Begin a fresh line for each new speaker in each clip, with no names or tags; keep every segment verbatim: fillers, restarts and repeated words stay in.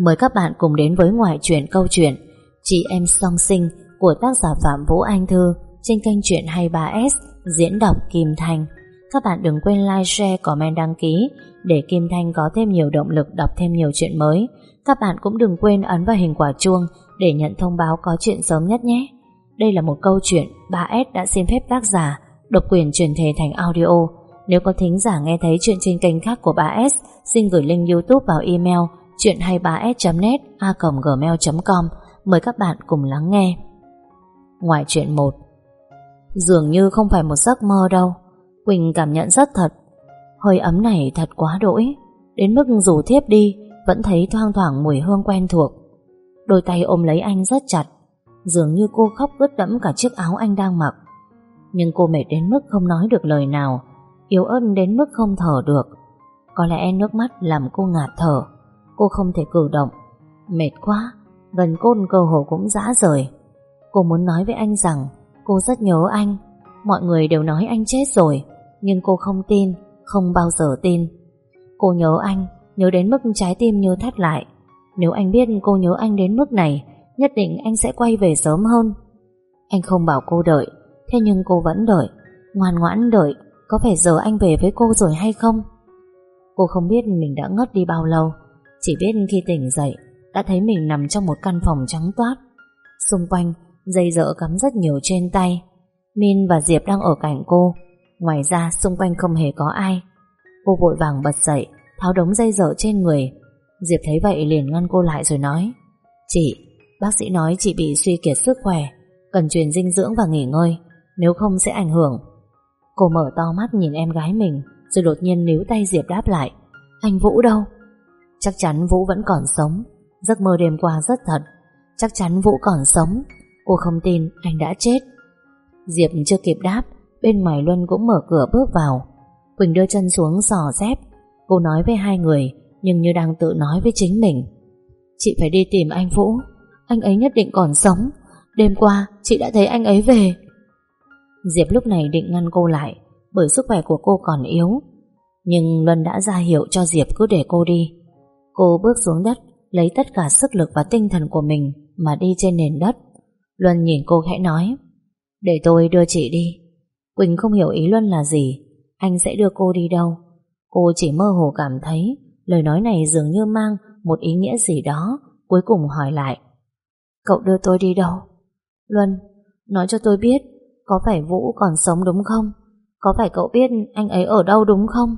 Mời các bạn cùng đến với ngoại truyện câu chuyện Chị Em Song Sinh của tác giả Phạm Vũ Anh Thư trên kênh Chuyện hai mươi ba S, diễn đọc Kim Thanh. Các bạn đừng quên like, share, comment, đăng ký để Kim Thanh có thêm nhiều động lực đọc thêm nhiều chuyện mới. Các bạn cũng đừng quên ấn vào hình quả chuông để nhận thông báo có chuyện sớm nhất nhé. Đây là một câu chuyện ba S đã xin phép tác giả độc quyền truyền thể thành audio. Nếu có thính giả nghe thấy chuyện trên kênh khác của ba S, xin gửi link YouTube vào email chuyện hai mươi ba s chấm net a còng gmail chấm com. Mời các bạn cùng lắng nghe. Ngoại truyện một. Dường như không phải một giấc mơ đâu. Quỳnh cảm nhận rất thật. Hơi ấm này thật quá đỗi, đến mức dù thiếp đi vẫn thấy thoang thoảng mùi hương quen thuộc. Đôi tay ôm lấy anh rất chặt, dường như cô khóc ướt đẫm cả chiếc áo anh đang mặc. Nhưng cô mệt đến mức không nói được lời nào, yếu ớt đến mức không thở được. Có lẽ nước mắt làm cô ngạt thở. Cô không thể cử động. Mệt quá, gần cốt cơ hồ cũng rã rời. Cô muốn nói với anh rằng cô rất nhớ anh. Mọi người đều nói anh chết rồi, nhưng cô không tin, không bao giờ tin. Cô nhớ anh, nhớ đến mức trái tim như thắt lại. Nếu anh biết cô nhớ anh đến mức này, nhất định anh sẽ quay về sớm hơn. Anh không bảo cô đợi, thế nhưng cô vẫn đợi, ngoan ngoãn đợi. Có phải giờ anh về với cô rồi hay không? Cô không biết mình đã ngất đi bao lâu, chỉ biết khi tỉnh dậy đã thấy mình nằm trong một căn phòng trắng toát. Xung quanh dây dợ cắm rất nhiều trên tay. Min và Diệp đang ở cạnh cô. Ngoài ra xung quanh không hề có ai. Cô vội vàng bật dậy, tháo đống dây dợ trên người. Diệp thấy vậy liền ngăn cô lại rồi nói: Chị, bác sĩ nói chị bị suy kiệt sức khỏe, cần truyền dinh dưỡng và nghỉ ngơi, nếu không sẽ ảnh hưởng. Cô mở to mắt nhìn em gái mình, rồi đột nhiên níu tay Diệp đáp lại: Anh Vũ đâu? Chắc chắn Vũ vẫn còn sống. Giấc mơ đêm qua rất thật. Chắc chắn Vũ còn sống. Cô không tin anh đã chết. Diệp chưa kịp đáp, bên ngoài Luân cũng mở cửa bước vào. Quỳnh đưa chân xuống xỏ dép. Cô nói với hai người, nhưng như đang tự nói với chính mình: Chị phải đi tìm anh Vũ, anh ấy nhất định còn sống. Đêm qua chị đã thấy anh ấy về. Diệp lúc này định ngăn cô lại, bởi sức khỏe của cô còn yếu. Nhưng Luân đã ra hiệu cho Diệp cứ để cô đi. Cô bước xuống đất, lấy tất cả sức lực và tinh thần của mình mà đi trên nền đất. Luân nhìn cô khẽ nói: Để tôi đưa chị đi. Quỳnh không hiểu ý Luân là gì. Anh sẽ đưa cô đi đâu? Cô chỉ mơ hồ cảm thấy lời nói này dường như mang một ý nghĩa gì đó. Cuối cùng hỏi lại: Cậu đưa tôi đi đâu? Luân, nói cho tôi biết, có phải Vũ còn sống đúng không? Có phải cậu biết anh ấy ở đâu đúng không?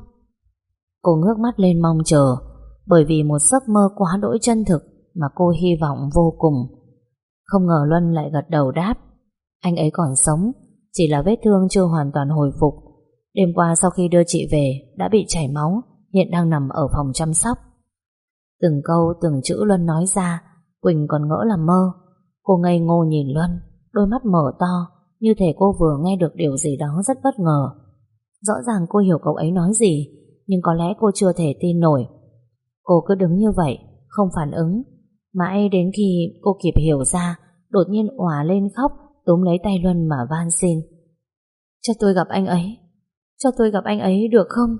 Cô ngước mắt lên mong chờ, bởi vì một giấc mơ quá đỗi chân thực mà cô hy vọng vô cùng. Không ngờ Luân lại gật đầu đáp: Anh ấy còn sống, chỉ là vết thương chưa hoàn toàn hồi phục. Đêm qua sau khi đưa chị về đã bị chảy máu, hiện đang nằm ở phòng chăm sóc. Từng câu từng chữ Luân nói ra, Quỳnh còn ngỡ là mơ. Cô ngây ngô nhìn Luân, đôi mắt mở to, như thể cô vừa nghe được điều gì đó rất bất ngờ. Rõ ràng cô hiểu cậu ấy nói gì, nhưng có lẽ cô chưa thể tin nổi. Cô cứ đứng như vậy, không phản ứng. Mãi đến khi cô kịp hiểu ra, đột nhiên òa lên khóc, túm lấy tay Luân mà van xin: Cho tôi gặp anh ấy, cho tôi gặp anh ấy được không?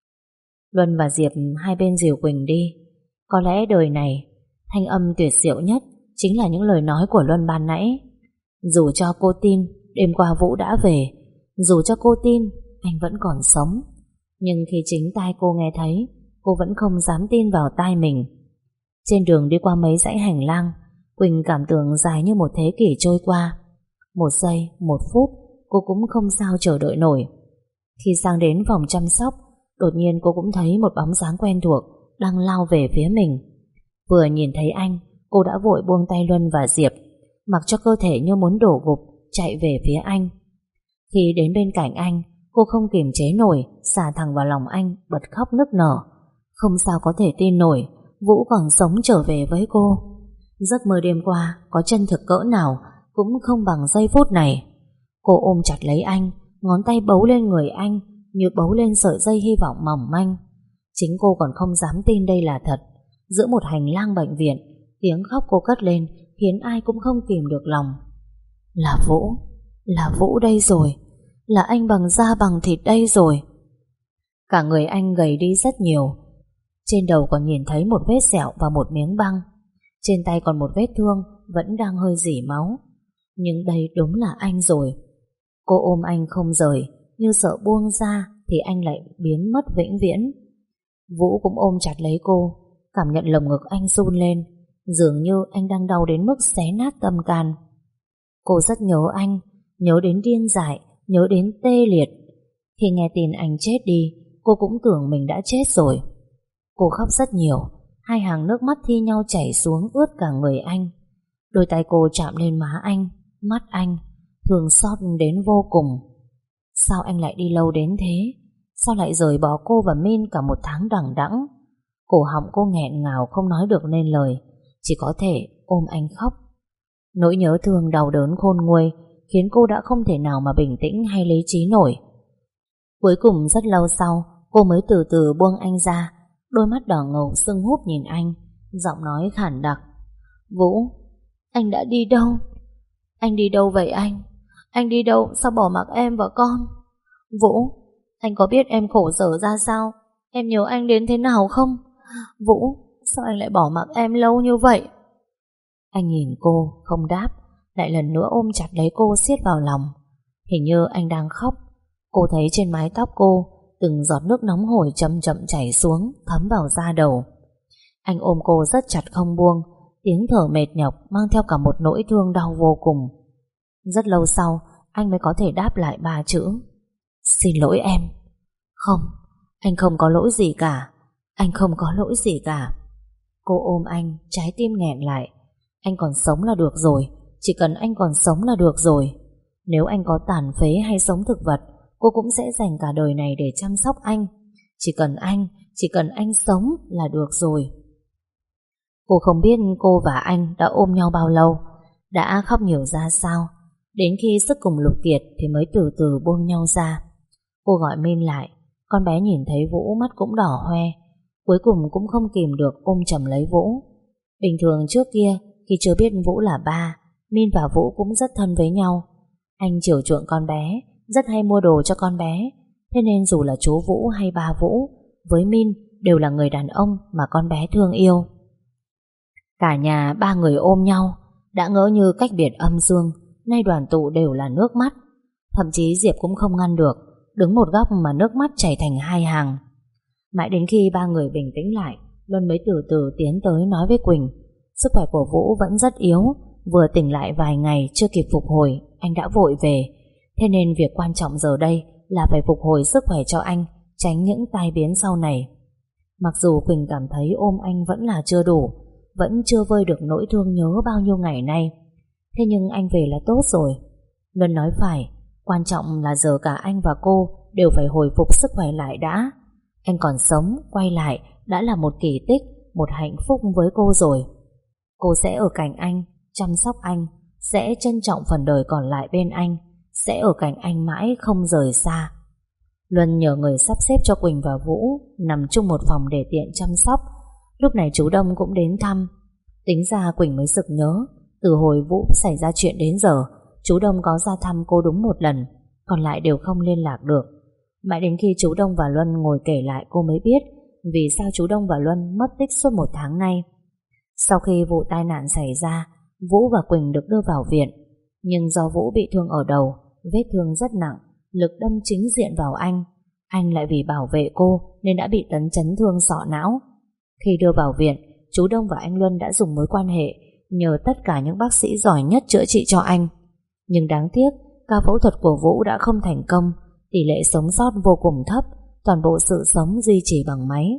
Luân và Diệp hai bên dìu Quỳnh đi. Có lẽ đời này, thanh âm tuyệt diệu nhất chính là những lời nói của Luân ban nãy. Dù cho cô tin đêm qua Vũ đã về, dù cho cô tin anh vẫn còn sống, nhưng khi chính tai cô nghe thấy, cô vẫn không dám tin vào tai mình. Trên đường đi qua mấy dãy hành lang, Quỳnh cảm tưởng dài như một thế kỷ trôi qua. Một giây, một phút, cô cũng không sao chờ đợi nổi. Khi sang đến phòng chăm sóc, đột nhiên cô cũng thấy một bóng dáng quen thuộc đang lao về phía mình. Vừa nhìn thấy anh, cô đã vội buông tay Luân và Diệp, mặc cho cơ thể như muốn đổ gục, chạy về phía anh. Khi đến bên cạnh anh, cô không kiềm chế nổi, xả thẳng vào lòng anh, bật khóc nức nở. Không sao có thể tin nổi Vũ còn sống trở về với cô. Giấc mơ đêm qua có chân thực cỡ nào cũng không bằng giây phút này. Cô ôm chặt lấy anh, ngón tay bấu lên người anh như bấu lên sợi dây hy vọng mỏng manh. Chính cô còn không dám tin đây là thật. Giữa một hành lang bệnh viện, tiếng khóc cô cất lên khiến ai cũng không kìm được lòng. Là Vũ, là Vũ đây rồi, là anh bằng da bằng thịt đây rồi. Cả người anh gầy đi rất nhiều. Trên đầu còn nhìn thấy một vết sẹo và một miếng băng. Trên tay còn một vết thương vẫn đang hơi rỉ máu. Nhưng đây đúng là anh rồi. Cô ôm anh không rời, như sợ buông ra thì anh lại biến mất vĩnh viễn. Vũ cũng ôm chặt lấy cô, cảm nhận lồng ngực anh run lên, dường như anh đang đau đến mức xé nát tâm can. Cô rất nhớ anh, nhớ đến điên dại, nhớ đến tê liệt. Khi nghe tin anh chết đi, cô cũng tưởng mình đã chết rồi. Cô khóc rất nhiều, hai hàng nước mắt thi nhau chảy xuống ướt cả người anh. Đôi tay cô chạm lên má anh, mắt anh, thương xót đến vô cùng. Sao anh lại đi lâu đến thế? Sao lại rời bỏ cô và Min cả một tháng đằng đẵng? Cổ họng cô nghẹn ngào không nói được nên lời, chỉ có thể ôm anh khóc. Nỗi nhớ thương đau đớn khôn nguôi khiến cô đã không thể nào mà bình tĩnh hay lý trí nổi. Cuối cùng rất lâu sau, cô mới từ từ buông anh ra, đôi mắt đỏ ngầu sưng húp nhìn anh, giọng nói khản đặc. Vũ, anh đã đi đâu? Anh đi đâu vậy anh? Anh đi đâu sao bỏ mặc em và con? Vũ, anh có biết em khổ sở ra sao? Em nhớ anh đến thế nào không? Vũ, sao anh lại bỏ mặc em lâu như vậy? Anh nhìn cô, không đáp, lại lần nữa ôm chặt lấy cô siết vào lòng. Hình như anh đang khóc. Cô thấy trên mái tóc cô từng giọt nước nóng hổi chậm chậm chảy xuống, thấm vào da đầu. Anh ôm cô rất chặt không buông, tiếng thở mệt nhọc mang theo cả một nỗi thương đau vô cùng. Rất lâu sau, anh mới có thể đáp lại ba chữ: xin lỗi em. Không, anh không có lỗi gì cả. Anh không có lỗi gì cả. Cô ôm anh, trái tim nghẹn lại. Anh còn sống là được rồi. Chỉ cần anh còn sống là được rồi. Nếu anh có tàn phế hay sống thực vật, cô cũng sẽ dành cả đời này để chăm sóc anh. Chỉ cần anh, chỉ cần anh sống là được rồi. Cô không biết cô và anh đã ôm nhau bao lâu, đã khóc nhiều ra sao. Đến khi sức cùng lực kiệt thì mới từ từ buông nhau ra. Cô gọi Min lại. Con bé nhìn thấy Vũ mắt cũng đỏ hoe, cuối cùng cũng không kìm được ôm chầm lấy Vũ. Bình thường trước kia, khi chưa biết Vũ là ba, Min và Vũ cũng rất thân với nhau. Anh chiều chuộng con bé, rất hay mua đồ cho con bé. Thế nên dù là chú Vũ hay ba Vũ, với Min đều là người đàn ông mà con bé thương yêu. Cả nhà ba người ôm nhau, đã ngỡ như cách biệt âm dương, nay đoàn tụ đều là nước mắt. Thậm chí Diệp cũng không ngăn được, đứng một góc mà nước mắt chảy thành hai hàng. Mãi đến khi ba người bình tĩnh lại, Luân mới từ từ tiến tới nói với Quỳnh. Sức khỏe của Vũ vẫn rất yếu, vừa tỉnh lại vài ngày chưa kịp phục hồi, anh đã vội về. Thế nên việc quan trọng giờ đây là phải phục hồi sức khỏe cho anh, tránh những tai biến sau này. Mặc dù Quỳnh cảm thấy ôm anh vẫn là chưa đủ, vẫn chưa vơi được nỗi thương nhớ bao nhiêu ngày nay. Thế nhưng anh về là tốt rồi. Luân nói phải, quan trọng là giờ cả anh và cô đều phải hồi phục sức khỏe lại đã. Anh còn sống, quay lại đã là một kỳ tích, một hạnh phúc với cô rồi. Cô sẽ ở cạnh anh, chăm sóc anh, sẽ trân trọng phần đời còn lại bên anh, sẽ ở cạnh anh mãi không rời xa. Luân nhờ người sắp xếp cho Quỳnh và Vũ nằm chung một phòng để tiện chăm sóc. Lúc này chú Đông cũng đến thăm. Tính ra Quỳnh mới sực nhớ, từ hồi Vũ xảy ra chuyện đến giờ, chú Đông có ra thăm cô đúng một lần, còn lại đều không liên lạc được. Mãi đến khi chú Đông và Luân ngồi kể lại cô mới biết vì sao chú Đông và Luân mất tích suốt một tháng nay. Sau khi vụ tai nạn xảy ra, Vũ và Quỳnh được đưa vào viện. Nhưng do Vũ bị thương ở đầu, vết thương rất nặng, lực đâm chính diện vào anh. Anh lại vì bảo vệ cô nên đã bị tấn chấn thương sọ não. Khi đưa vào viện, chú Đông và anh Luân đã dùng mối quan hệ nhờ tất cả những bác sĩ giỏi nhất chữa trị cho anh. Nhưng đáng tiếc, ca phẫu thuật của Vũ đã không thành công, tỷ lệ sống sót vô cùng thấp, toàn bộ sự sống duy trì bằng máy.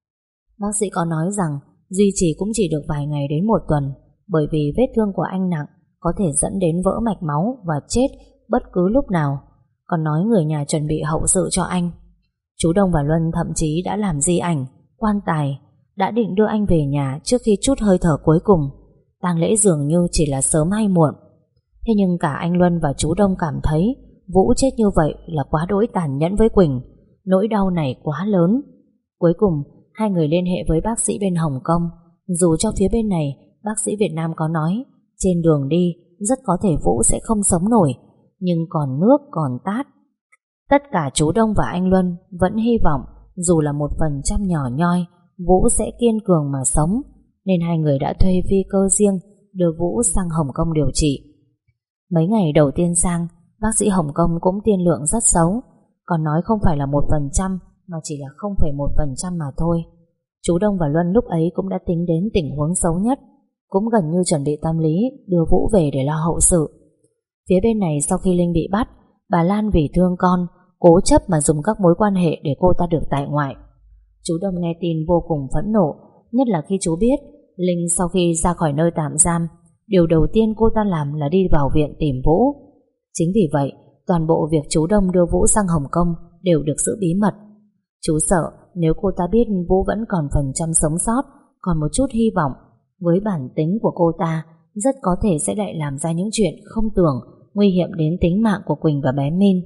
Bác sĩ có nói rằng duy trì cũng chỉ được vài ngày đến một tuần, bởi vì vết thương của anh nặng, có thể dẫn đến vỡ mạch máu và chết bất cứ lúc nào. Còn nói người nhà chuẩn bị hậu sự cho anh. Chú Đông và Luân thậm chí đã làm di ảnh, quan tài, đã định đưa anh về nhà trước khi trút hơi thở cuối cùng. Tang lễ dường như chỉ là sớm hay muộn. Thế nhưng cả anh Luân và chú Đông cảm thấy Vũ chết như vậy là quá đỗi tàn nhẫn với Quỳnh. Nỗi đau này quá lớn. Cuối cùng hai người liên hệ với bác sĩ bên Hồng Kông. Dù cho phía bên này bác sĩ Việt Nam có nói trên đường đi rất có thể Vũ sẽ không sống nổi, nhưng còn nước còn tát. Tất cả chú Đông và anh Luân vẫn hy vọng dù là một phần trăm nhỏ nhoi Vũ sẽ kiên cường mà sống, nên hai người đã thuê phi cơ riêng đưa Vũ sang Hồng Kông điều trị. Mấy ngày đầu tiên sang, bác sĩ Hồng Kông cũng tiên lượng rất xấu, còn nói không phải là một phần trăm mà chỉ là không phẩy một phần trăm mà thôi. Chú Đông và Luân lúc ấy cũng đã tính đến tình huống xấu nhất, cũng gần như chuẩn bị tâm lý đưa Vũ về để lo hậu sự. Phía bên này sau khi Linh bị bắt, bà Lan vì thương con cố chấp mà dùng các mối quan hệ để cô ta được tại ngoại. Chú Đông nghe tin vô cùng phẫn nộ, nhất là khi chú biết Linh sau khi ra khỏi nơi tạm giam, điều đầu tiên cô ta làm là đi vào viện tìm Vũ. Chính vì vậy, toàn bộ việc chú Đông đưa Vũ sang Hồng Kông đều được giữ bí mật. Chú sợ nếu cô ta biết Vũ vẫn còn phần trăm sống sót, còn một chút hy vọng, với bản tính của cô ta rất có thể sẽ lại làm ra những chuyện không tưởng, nguy hiểm đến tính mạng của Quỳnh và bé Min.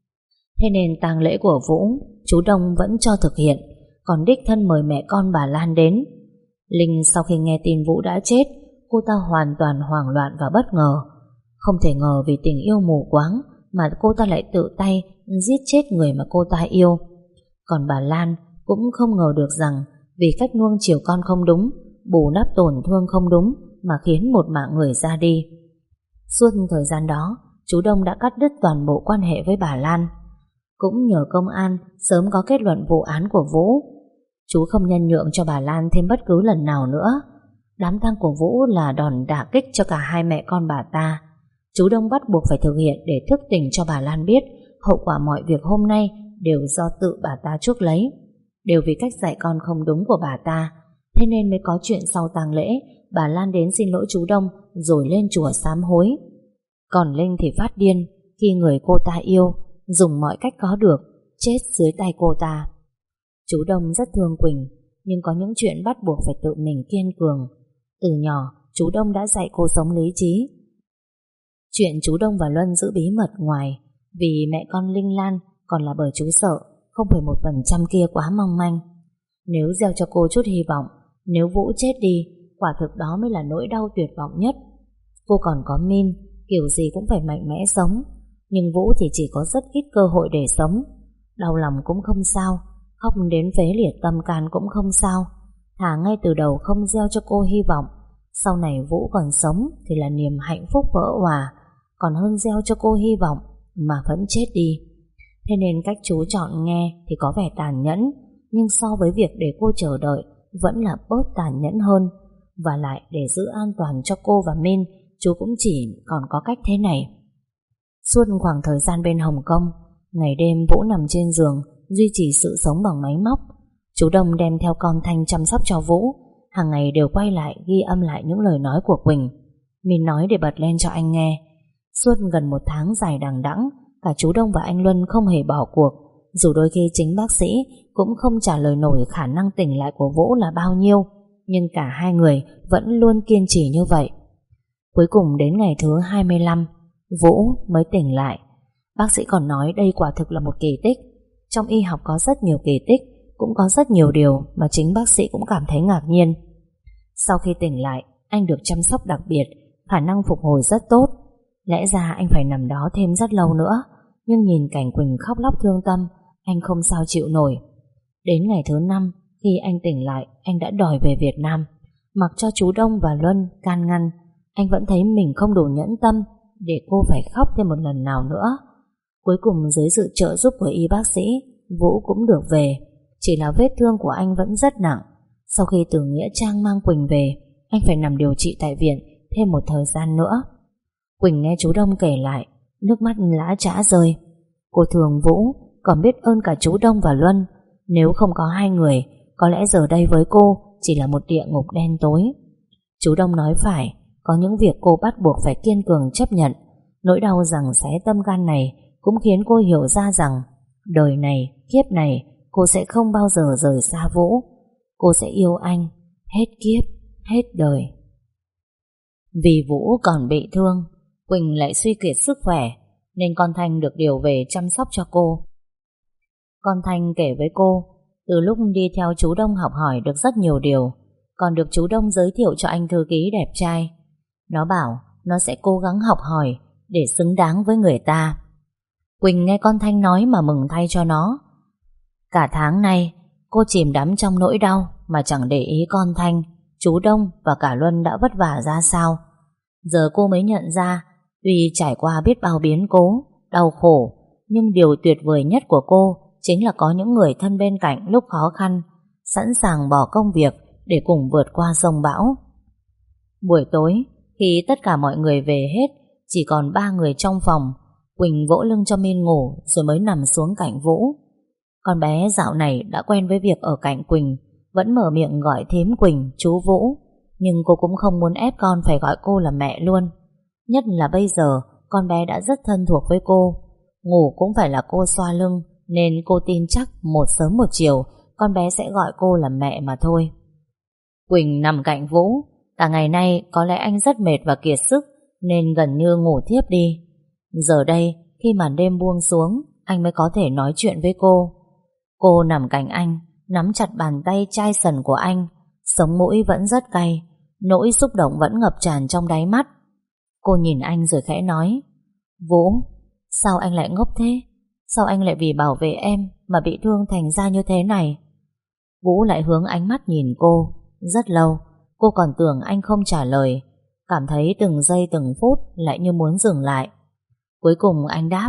Thế nên tang lễ của Vũ, chú Đông vẫn cho thực hiện, còn đích thân mời mẹ con bà Lan đến. Linh sau khi nghe tin Vũ đã chết, cô ta hoàn toàn hoảng loạn và bất ngờ. Không thể ngờ vì tình yêu mù quáng mà cô ta lại tự tay giết chết người mà cô ta yêu. Còn bà Lan cũng không ngờ được rằng vì cách nuông chiều con không đúng, bù đắp tổn thương không đúng mà khiến một mạng người ra đi. Suốt thời gian đó, chú Đông đã cắt đứt toàn bộ quan hệ với bà Lan. Cũng nhờ công an sớm có kết luận vụ án của Vũ, chú không nhân nhượng cho bà Lan thêm bất cứ lần nào nữa. Đám tang của Vũ là đòn đả kích cho cả hai mẹ con bà ta. Chú Đông bắt buộc phải thực hiện để thức tỉnh cho bà Lan biết hậu quả mọi việc hôm nay đều do tự bà ta chuốc lấy, đều vì cách dạy con không đúng của bà ta. Thế nên mới có chuyện sau tang lễ bà Lan đến xin lỗi chú Đông rồi lên chùa sám hối. Còn Linh thì phát điên khi người cô ta yêu dùng mọi cách có được chết dưới tay cô ta. Chú Đông rất thương Quỳnh, nhưng có những chuyện bắt buộc phải tự mình kiên cường. Từ nhỏ chú Đông đã dạy cô sống lý trí. Chuyện chú Đông và Luân giữ bí mật ngoài vì mẹ con Linh Lan còn là bởi chú sợ không phẩy một phần trăm kia quá mong manh. Nếu gieo cho cô chút hy vọng, nếu Vũ chết đi, quả thực đó mới là nỗi đau tuyệt vọng nhất. Cô còn có Min, kiểu gì cũng phải mạnh mẽ sống, nhưng Vũ thì chỉ có rất ít cơ hội để sống. Đau lòng cũng không sao, khóc đến phế liệt tâm can cũng không sao. Thà ngay từ đầu không gieo cho cô hy vọng, sau này Vũ còn sống thì là niềm hạnh phúc vỡ òa, còn hơn gieo cho cô hy vọng mà vẫn chết đi. Thế nên cách chú chọn nghe thì có vẻ tàn nhẫn, nhưng so với việc để cô chờ đợi vẫn là bớt tàn nhẫn hơn. Và lại để giữ an toàn cho cô và Min, chú cũng chỉ còn có cách thế này. Suốt khoảng thời gian bên Hồng Kông, ngày đêm Vũ nằm trên giường duy trì sự sống bằng máy móc. Chú Đông đem theo con Thanh chăm sóc cho Vũ, hàng ngày đều quay lại ghi âm lại những lời nói của Quỳnh. Min nói để bật lên cho anh nghe. Suốt gần một tháng dài đằng đẵng, cả chú Đông và anh Luân không hề bỏ cuộc, dù đôi khi chính bác sĩ cũng không trả lời nổi khả năng tỉnh lại của Vũ là bao nhiêu, nhưng cả hai người vẫn luôn kiên trì như vậy. Cuối cùng đến ngày thứ hai mươi lăm, Vũ mới tỉnh lại. Bác sĩ còn nói đây quả thực là một kỳ tích. Trong y học có rất nhiều kỳ tích, cũng có rất nhiều điều mà chính bác sĩ cũng cảm thấy ngạc nhiên. Sau khi tỉnh lại, anh được chăm sóc đặc biệt, khả năng phục hồi rất tốt. Lẽ ra anh phải nằm đó thêm rất lâu nữa, nhưng nhìn cảnh Quỳnh khóc lóc thương tâm, anh không sao chịu nổi. Đến ngày thứ năm, khi anh tỉnh lại, anh đã đòi về Việt Nam. Mặc cho chú Đông và Luân can ngăn, anh vẫn thấy mình không đủ nhẫn tâm để cô phải khóc thêm một lần nào nữa. Cuối cùng dưới sự trợ giúp của y bác sĩ, Vũ cũng được về. Chỉ là vết thương của anh vẫn rất nặng. Sau khi từ Nghĩa Trang mang Quỳnh về, anh phải nằm điều trị tại viện thêm một thời gian nữa. Quỳnh nghe chú Đông kể lại, nước mắt lã chã rơi. Cô thương Vũ, còn biết ơn cả chú Đông và Luân. Nếu không có hai người, có lẽ giờ đây với cô chỉ là một địa ngục đen tối. Chú Đông nói phải, có những việc cô bắt buộc phải kiên cường chấp nhận. Nỗi đau giằng xé tâm gan này cũng khiến cô hiểu ra rằng đời này, kiếp này cô sẽ không bao giờ rời xa Vũ. Cô sẽ yêu anh hết kiếp, hết đời. Vì Vũ còn bị thương, Quỳnh lại suy kiệt sức khỏe, nên con Thanh được điều về chăm sóc cho cô. Con Thanh kể với cô, từ lúc đi theo chú Đông học hỏi được rất nhiều điều, còn được chú Đông giới thiệu cho anh thư ký đẹp trai. Nó bảo nó sẽ cố gắng học hỏi để xứng đáng với người ta. Quỳnh nghe con Thanh nói mà mừng thay cho nó. Cả tháng nay cô chìm đắm trong nỗi đau mà chẳng để ý con Thanh, chú Đông và cả Luân đã vất vả ra sao. Giờ cô mới nhận ra, tuy trải qua biết bao biến cố, đau khổ, nhưng điều tuyệt vời nhất của cô chính là có những người thân bên cạnh lúc khó khăn, sẵn sàng bỏ công việc để cùng vượt qua dông bão. Buổi tối, khi tất cả mọi người về hết, chỉ còn ba người trong phòng, Quỳnh vỗ lưng cho Min ngủ rồi mới nằm xuống cạnh Vũ. Con bé dạo này đã quen với việc ở cạnh Quỳnh, vẫn mở miệng gọi thím Quỳnh, chú Vũ, nhưng cô cũng không muốn ép con phải gọi cô là mẹ luôn. Nhất là bây giờ, con bé đã rất thân thuộc với cô, ngủ cũng phải là cô xoa lưng, nên cô tin chắc một sớm một chiều con bé sẽ gọi cô là mẹ mà thôi. Quỳnh nằm cạnh Vũ. Cả ngày nay có lẽ anh rất mệt và kiệt sức nên gần như ngủ thiếp đi. Giờ đây khi màn đêm buông xuống, anh mới có thể nói chuyện với cô. Cô nằm cạnh anh, nắm chặt bàn tay chai sần của anh, sống mũi vẫn rất cay, nỗi xúc động vẫn ngập tràn trong đáy mắt. Cô nhìn anh rồi khẽ nói: Vũ, sao anh lại ngốc thế? Sao anh lại vì bảo vệ em mà bị thương thành ra như thế này? Vũ lại hướng ánh mắt nhìn cô. Rất lâu cô còn tưởng anh không trả lời, cảm thấy từng giây từng phút lại như muốn dừng lại. Cuối cùng anh đáp: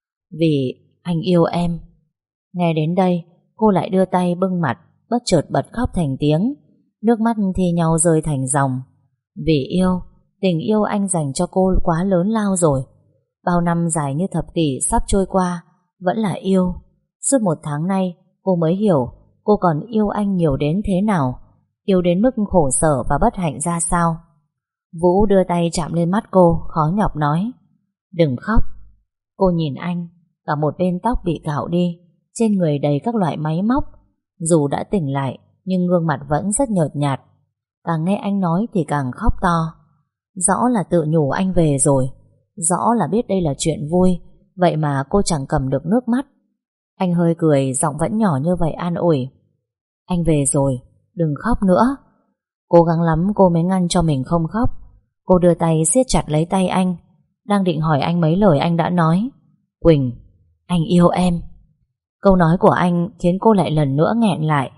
Vì anh yêu em. Nghe đến đây, cô lại đưa tay bưng mặt, bất chợt bật khóc thành tiếng, nước mắt thi nhau rơi thành dòng. Vì yêu, tình yêu anh dành cho cô quá lớn lao rồi. Bao năm dài như thập kỷ sắp trôi qua, vẫn là yêu. Suốt một tháng nay, cô mới hiểu cô còn yêu anh nhiều đến thế nào, yêu đến mức khổ sở và bất hạnh ra sao. Vũ đưa tay chạm lên mắt cô, khó nhọc nói: Đừng khóc. Cô nhìn anh, cả một bên tóc bị cạo đi, trên người đầy các loại máy móc. Dù đã tỉnh lại, nhưng gương mặt vẫn rất nhợt nhạt. Càng nghe anh nói thì càng khóc to. Rõ là tự nhủ anh về rồi, rõ là biết đây là chuyện vui, vậy mà cô chẳng cầm được nước mắt. Anh hơi cười, giọng vẫn nhỏ như vậy an ủi: Anh về rồi, đừng khóc nữa. Cố gắng lắm cô mới ngăn cho mình không khóc. Cô đưa tay siết chặt lấy tay anh, đang định hỏi anh mấy lời anh đã nói: Quỳnh, anh yêu em. Câu nói của anh khiến cô lại lần nữa nghẹn lại.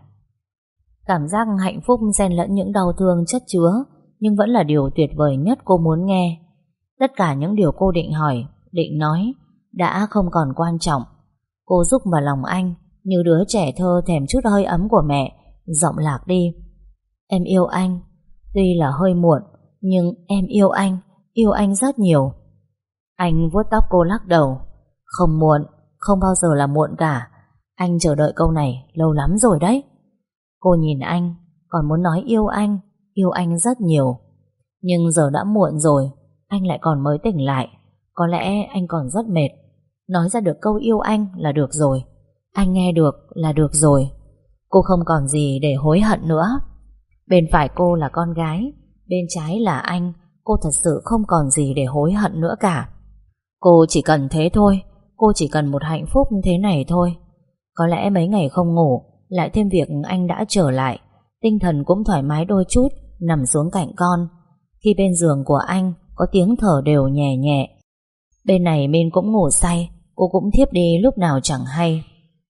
Cảm giác hạnh phúc xen lẫn những đau thương chất chứa, nhưng vẫn là điều tuyệt vời nhất cô muốn nghe. Tất cả những điều cô định hỏi, định nói đã không còn quan trọng. Cô rúc vào lòng anh như đứa trẻ thơ thèm chút hơi ấm của mẹ, giọng lạc đi: Em yêu anh. Tuy là hơi muộn, nhưng em yêu anh, yêu anh rất nhiều. Anh vuốt tóc cô lắc đầu: Không muộn, không bao giờ là muộn cả. Anh chờ đợi câu này lâu lắm rồi đấy. Cô nhìn anh, còn muốn nói yêu anh, yêu anh rất nhiều. Nhưng giờ đã muộn rồi, anh lại còn mới tỉnh lại. Có lẽ anh còn rất mệt. Nói ra được câu yêu anh là được rồi. Anh nghe được là được rồi. Cô không còn gì để hối hận nữa. Bên phải cô là con gái, bên trái là anh. Cô thật sự không còn gì để hối hận nữa cả. Cô chỉ cần thế thôi. Cô chỉ cần một hạnh phúc thế này thôi. Có lẽ mấy ngày không ngủ, lại thêm việc anh đã trở lại, tinh thần cũng thoải mái đôi chút, nằm xuống cạnh con. Khi bên giường của anh có tiếng thở đều nhẹ nhẹ. Bên này Min cũng ngủ say, cô cũng thiếp đi lúc nào chẳng hay.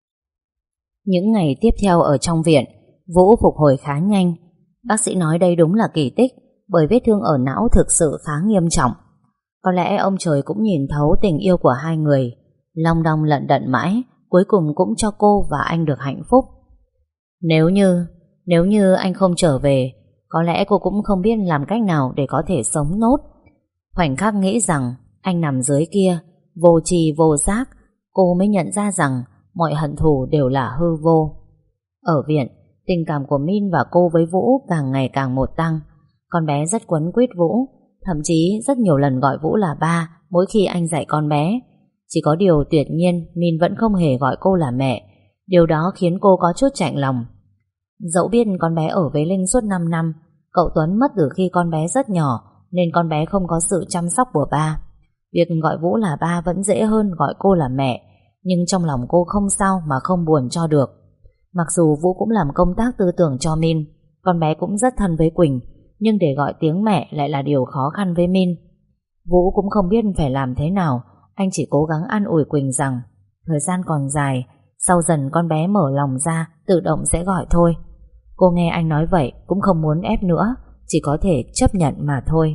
Những ngày tiếp theo ở trong viện, Vũ phục hồi khá nhanh. Bác sĩ nói đây đúng là kỳ tích, bởi vết thương ở não thực sự khá nghiêm trọng. Có lẽ ông trời cũng nhìn thấu tình yêu của hai người, long đong lận đận mãi, cuối cùng cũng cho cô và anh được hạnh phúc. Nếu như, nếu như anh không trở về, có lẽ cô cũng không biết làm cách nào để có thể sống nốt. Khoảnh khắc nghĩ rằng anh nằm dưới kia, vô tri vô giác, cô mới nhận ra rằng mọi hận thù đều là hư vô. Ở viện, tình cảm của Min và cô với Vũ càng ngày càng một tăng. Con bé rất quấn quýt Vũ, thậm chí rất nhiều lần gọi Vũ là ba mỗi khi anh dạy con bé. Chỉ có điều tuyệt nhiên Min vẫn không hề gọi cô là mẹ. Điều đó khiến cô có chút chạnh lòng. Dẫu biết con bé ở với Linh suốt năm năm, cậu Tuấn mất từ khi con bé rất nhỏ, nên con bé không có sự chăm sóc của ba. Việc gọi Vũ là ba vẫn dễ hơn gọi cô là mẹ, nhưng trong lòng cô không sao mà không buồn cho được. Mặc dù Vũ cũng làm công tác tư tưởng cho Min, con bé cũng rất thân với Quỳnh, nhưng để gọi tiếng mẹ lại là điều khó khăn với Min. Vũ cũng không biết phải làm thế nào. Anh chỉ cố gắng an ủi Quỳnh rằng thời gian còn dài, sau dần con bé mở lòng ra, tự động sẽ gọi thôi. Cô nghe anh nói vậy cũng không muốn ép nữa, chỉ có thể chấp nhận mà thôi.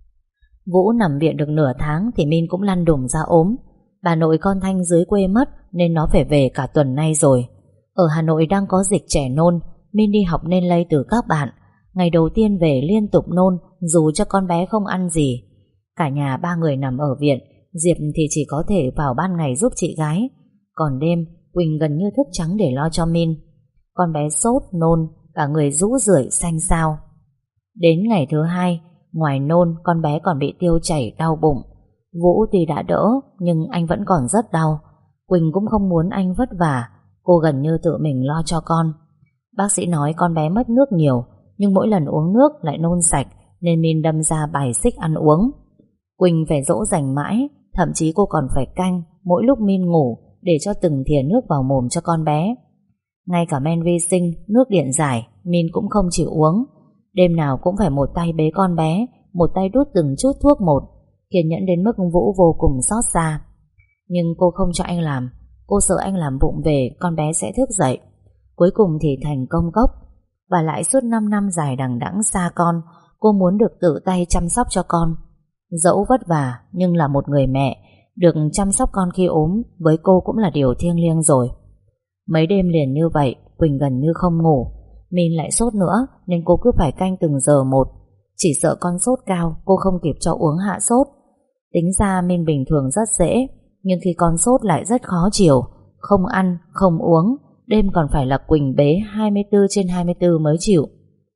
Vũ nằm viện được nửa tháng thì Min cũng lăn đùng ra ốm. Bà nội con Thanh dưới quê mất nên nó phải về cả tuần nay rồi. Ở Hà Nội đang có dịch trẻ nôn, Min đi học nên lây từ các bạn. Ngày đầu tiên về liên tục nôn dù cho con bé không ăn gì. Cả nhà ba người nằm ở viện, Diệp thì chỉ có thể vào ban ngày giúp chị gái. Còn đêm Quỳnh gần như thức trắng để lo cho Min. Con bé sốt, nôn, cả người rũ rượi xanh xao. Đến ngày thứ hai, ngoài nôn con bé còn bị tiêu chảy, đau bụng. Vũ tuy đã đỡ nhưng anh vẫn còn rất đau. Quỳnh cũng không muốn anh vất vả, cô gần như tự mình lo cho con. Bác sĩ nói con bé mất nước nhiều, nhưng mỗi lần uống nước lại nôn sạch, nên Min đâm ra bài xích ăn uống. Quỳnh phải dỗ dành mãi, thậm chí cô còn phải canh mỗi lúc Min ngủ để cho từng thìa nước vào mồm cho con bé. Ngay cả men vi sinh, nước điện giải, Min cũng không chịu uống. Đêm nào cũng phải một tay bế con bé, một tay đút từng chút thuốc một, kiên nhẫn đến mức Vũ vô cùng xót xa. Nhưng cô không cho anh làm, cô sợ anh làm vụng về con bé sẽ thức dậy. Cuối cùng thì thành công cốc. Và lại suốt năm năm dài đằng đẵng xa con, cô muốn được tự tay chăm sóc cho con. Dẫu vất vả nhưng là một người mẹ, được chăm sóc con khi ốm với cô cũng là điều thiêng liêng rồi. Mấy đêm liền như vậy, Quỳnh gần như không ngủ. Min lại sốt nữa nên cô cứ phải canh từng giờ một. Chỉ sợ con sốt cao cô không kịp cho uống hạ sốt. Tính ra Min bình thường rất dễ, nhưng khi con sốt lại rất khó chịu. Không ăn, không uống, đêm còn phải là Quỳnh bế hai mươi tư trên hai mươi tư mới chịu.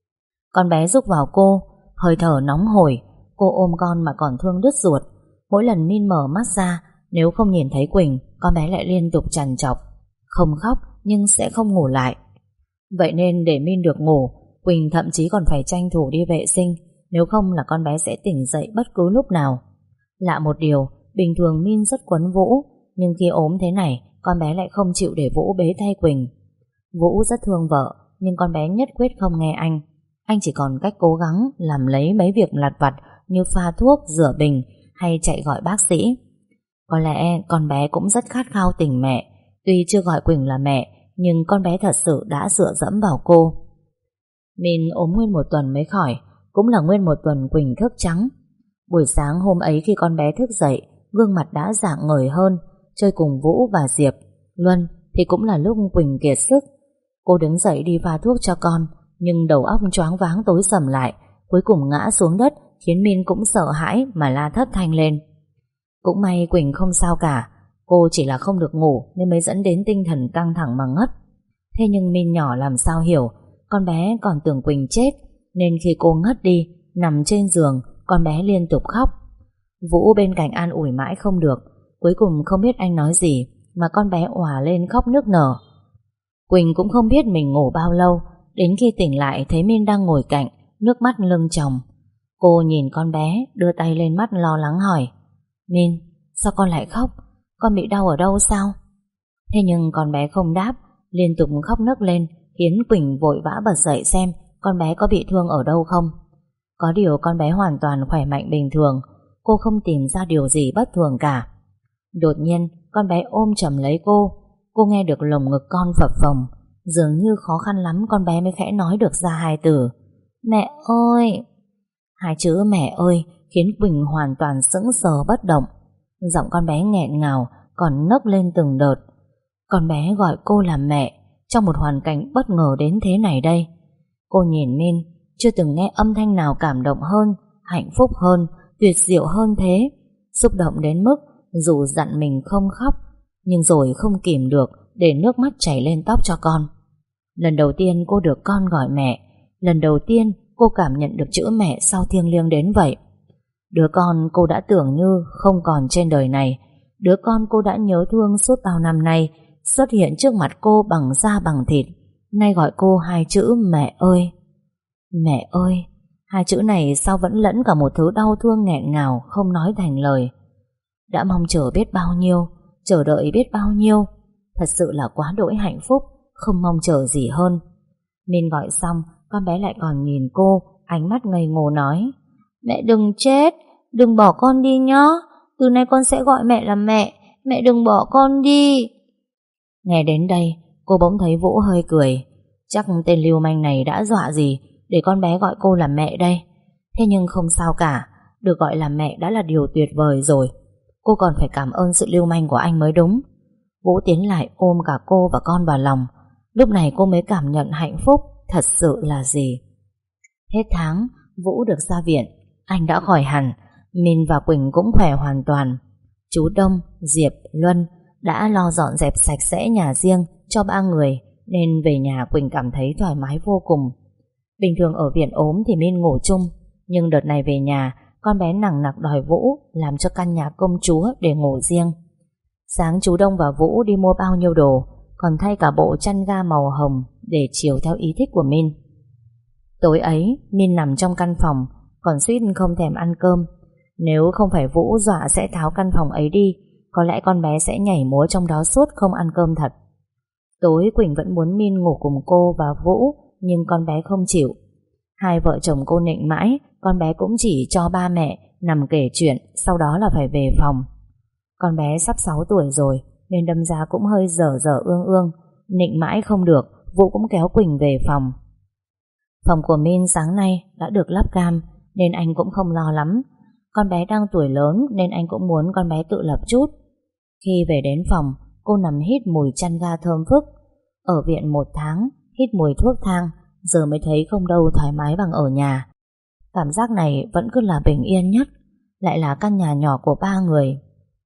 Con bé rúc vào cô, hơi thở nóng hổi. Cô ôm con mà còn thương đứt ruột. Mỗi lần Min mở mắt ra, nếu không nhìn thấy Quỳnh, con bé lại liên tục trằn trọc. Không khóc nhưng sẽ không ngủ lại. Vậy nên để Min được ngủ, Quỳnh thậm chí còn phải tranh thủ đi vệ sinh, nếu không là con bé sẽ tỉnh dậy bất cứ lúc nào. Lạ một điều, bình thường Min rất quấn Vũ, nhưng khi ốm thế này, con bé lại không chịu để Vũ bế thay Quỳnh. Vũ rất thương vợ, nhưng con bé nhất quyết không nghe anh. Anh chỉ còn cách cố gắng làm lấy mấy việc lặt vặt như pha thuốc, rửa bình hay chạy gọi bác sĩ. Có lẽ con bé cũng rất khát khao tình mẹ. Tuy chưa gọi Quỳnh là mẹ, nhưng con bé thật sự đã dựa dẫm vào cô. Min ốm nguyên một tuần mới khỏi, cũng là nguyên một tuần Quỳnh thức trắng. Buổi sáng hôm ấy khi con bé thức dậy, gương mặt đã rạng ngời hơn, chơi cùng Vũ và Diệp. Luân thì cũng là lúc Quỳnh kiệt sức. Cô đứng dậy đi pha thuốc cho con, nhưng đầu óc choáng váng tối sầm lại, cuối cùng ngã xuống đất, khiến Min cũng sợ hãi mà la thất thanh lên. Cũng may Quỳnh không sao cả, cô chỉ là không được ngủ nên mới dẫn đến tinh thần căng thẳng mà ngất. Thế nhưng Min nhỏ làm sao hiểu, con bé còn tưởng Quỳnh chết, nên khi cô ngất đi, nằm trên giường, con bé liên tục khóc. Vũ bên cạnh an ủi mãi không được, cuối cùng không biết anh nói gì mà con bé òa lên khóc nức nở. Quỳnh cũng không biết mình ngủ bao lâu, đến khi tỉnh lại thấy Min đang ngồi cạnh, nước mắt lưng tròng. Cô nhìn con bé, đưa tay lên mắt lo lắng hỏi: Min, sao con lại khóc? Con bị đau ở đâu sao? Thế nhưng con bé không đáp, liên tục khóc nấc lên, khiến Quỳnh vội vã bật dậy xem con bé có bị thương ở đâu không. Có điều con bé hoàn toàn khỏe mạnh bình thường, cô không tìm ra điều gì bất thường cả. Đột nhiên con bé ôm chầm lấy cô, cô nghe được lồng ngực con phập phồng, dường như khó khăn lắm con bé mới khẽ nói được ra hai từ: Mẹ ơi. Hai chữ mẹ ơi khiến Quỳnh hoàn toàn sững sờ bất động. Giọng con bé nghẹn ngào, còn nấc lên từng đợt. Con bé gọi cô là mẹ trong một hoàn cảnh bất ngờ đến thế này đây. Cô nhìn Min, chưa từng nghe âm thanh nào cảm động hơn, hạnh phúc hơn, tuyệt diệu hơn thế. Xúc động đến mức dù dặn mình không khóc, nhưng rồi không kìm được để nước mắt chảy lên tóc cho con. Lần đầu tiên cô được con gọi mẹ, lần đầu tiên cô cảm nhận được chữ mẹ sao thiêng liêng đến vậy. Đứa con cô đã tưởng như không còn trên đời này, đứa con cô đã nhớ thương suốt bao năm nay, xuất hiện trước mặt cô bằng da bằng thịt, nay gọi cô hai chữ mẹ ơi. Mẹ ơi, hai chữ này sao vẫn lẫn cả một thứ đau thương nghẹn ngào không nói thành lời. Đã mong chờ biết bao nhiêu, chờ đợi biết bao nhiêu, thật sự là quá đỗi hạnh phúc, không mong chờ gì hơn. Min gọi xong, con bé lại còn nhìn cô, ánh mắt ngây ngô nói: Mẹ đừng chết, đừng bỏ con đi nhá, từ nay con sẽ gọi mẹ là mẹ, mẹ đừng bỏ con đi. Nghe đến đây, cô bỗng thấy Vũ hơi cười. Chắc tên lưu manh này đã dọa gì để con bé gọi cô là mẹ đây. Thế nhưng không sao cả, được gọi là mẹ đã là điều tuyệt vời rồi. Cô còn phải cảm ơn sự lưu manh của anh mới đúng. Vũ tiến lại ôm cả cô và con vào lòng. Lúc này cô mới cảm nhận hạnh phúc thật sự là gì. Hết tháng, Vũ được ra viện. Anh đã khỏi hẳn. Min và Quỳnh cũng khỏe hoàn toàn. Chú Đông, Diệp, Luân đã lo dọn dẹp sạch sẽ nhà riêng cho ba người, nên về nhà Quỳnh cảm thấy thoải mái vô cùng. Bình thường ở viện ốm thì Min ngủ chung, nhưng đợt này về nhà, con bé nằng nặc đòi Vũ làm cho căn nhà công chúa để ngủ riêng. Sáng chú Đông và Vũ đi mua bao nhiêu đồ, còn thay cả bộ chăn ga màu hồng để chiều theo ý thích của Min. Tối ấy, Min nằm trong căn phòng, còn suýt không thèm ăn cơm. Nếu không phải Vũ dọa sẽ tháo căn phòng ấy đi, có lẽ con bé sẽ nhảy múa trong đó suốt không ăn cơm thật. Tối Quỳnh vẫn muốn Min ngủ cùng cô và Vũ, nhưng con bé không chịu. Hai vợ chồng cô nịnh mãi, con bé cũng chỉ cho ba mẹ nằm kể chuyện, sau đó là phải về phòng. Con bé sắp sáu tuổi rồi, nên đâm ra cũng hơi dở dở ương ương. Nịnh mãi không được, Vũ cũng kéo Quỳnh về phòng. Phòng của Min sáng nay đã được lắp cam, nên anh cũng không lo lắm. Con bé đang tuổi lớn nên anh cũng muốn con bé tự lập chút. Khi về đến phòng, cô nằm hít mùi chăn ga thơm phức. Ở viện một tháng, hít mùi thuốc thang, giờ mới thấy không đâu thoải mái bằng ở nhà. Cảm giác này vẫn cứ là bình yên nhất, lại là căn nhà nhỏ của ba người.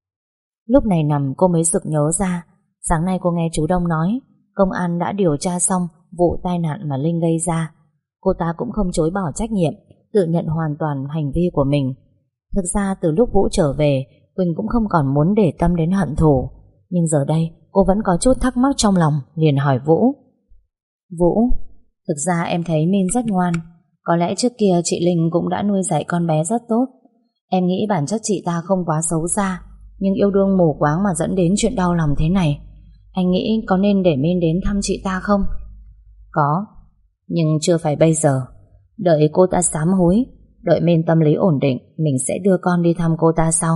Lúc này nằm cô mới sực nhớ ra, sáng nay cô nghe chú Đông nói công an đã điều tra xong vụ tai nạn mà Linh gây ra. Cô ta cũng không chối bỏ trách nhiệm, tự nhận hoàn toàn hành vi của mình. Thực ra từ lúc Vũ trở về, Quỳnh cũng không còn muốn để tâm đến hận thù, nhưng giờ đây cô vẫn có chút thắc mắc trong lòng, liền hỏi Vũ. Vũ, thực ra em thấy Min rất ngoan. Có lẽ trước kia chị Linh cũng đã nuôi dạy con bé rất tốt. Em nghĩ bản chất chị ta không quá xấu xa, nhưng yêu đương mù quáng mà dẫn đến chuyện đau lòng thế này. Anh nghĩ có nên để Min đến thăm chị ta không? Có, nhưng chưa phải bây giờ. Đợi cô ta sám hối, đợi Min tâm lý ổn định, mình sẽ đưa con đi thăm cô ta sau.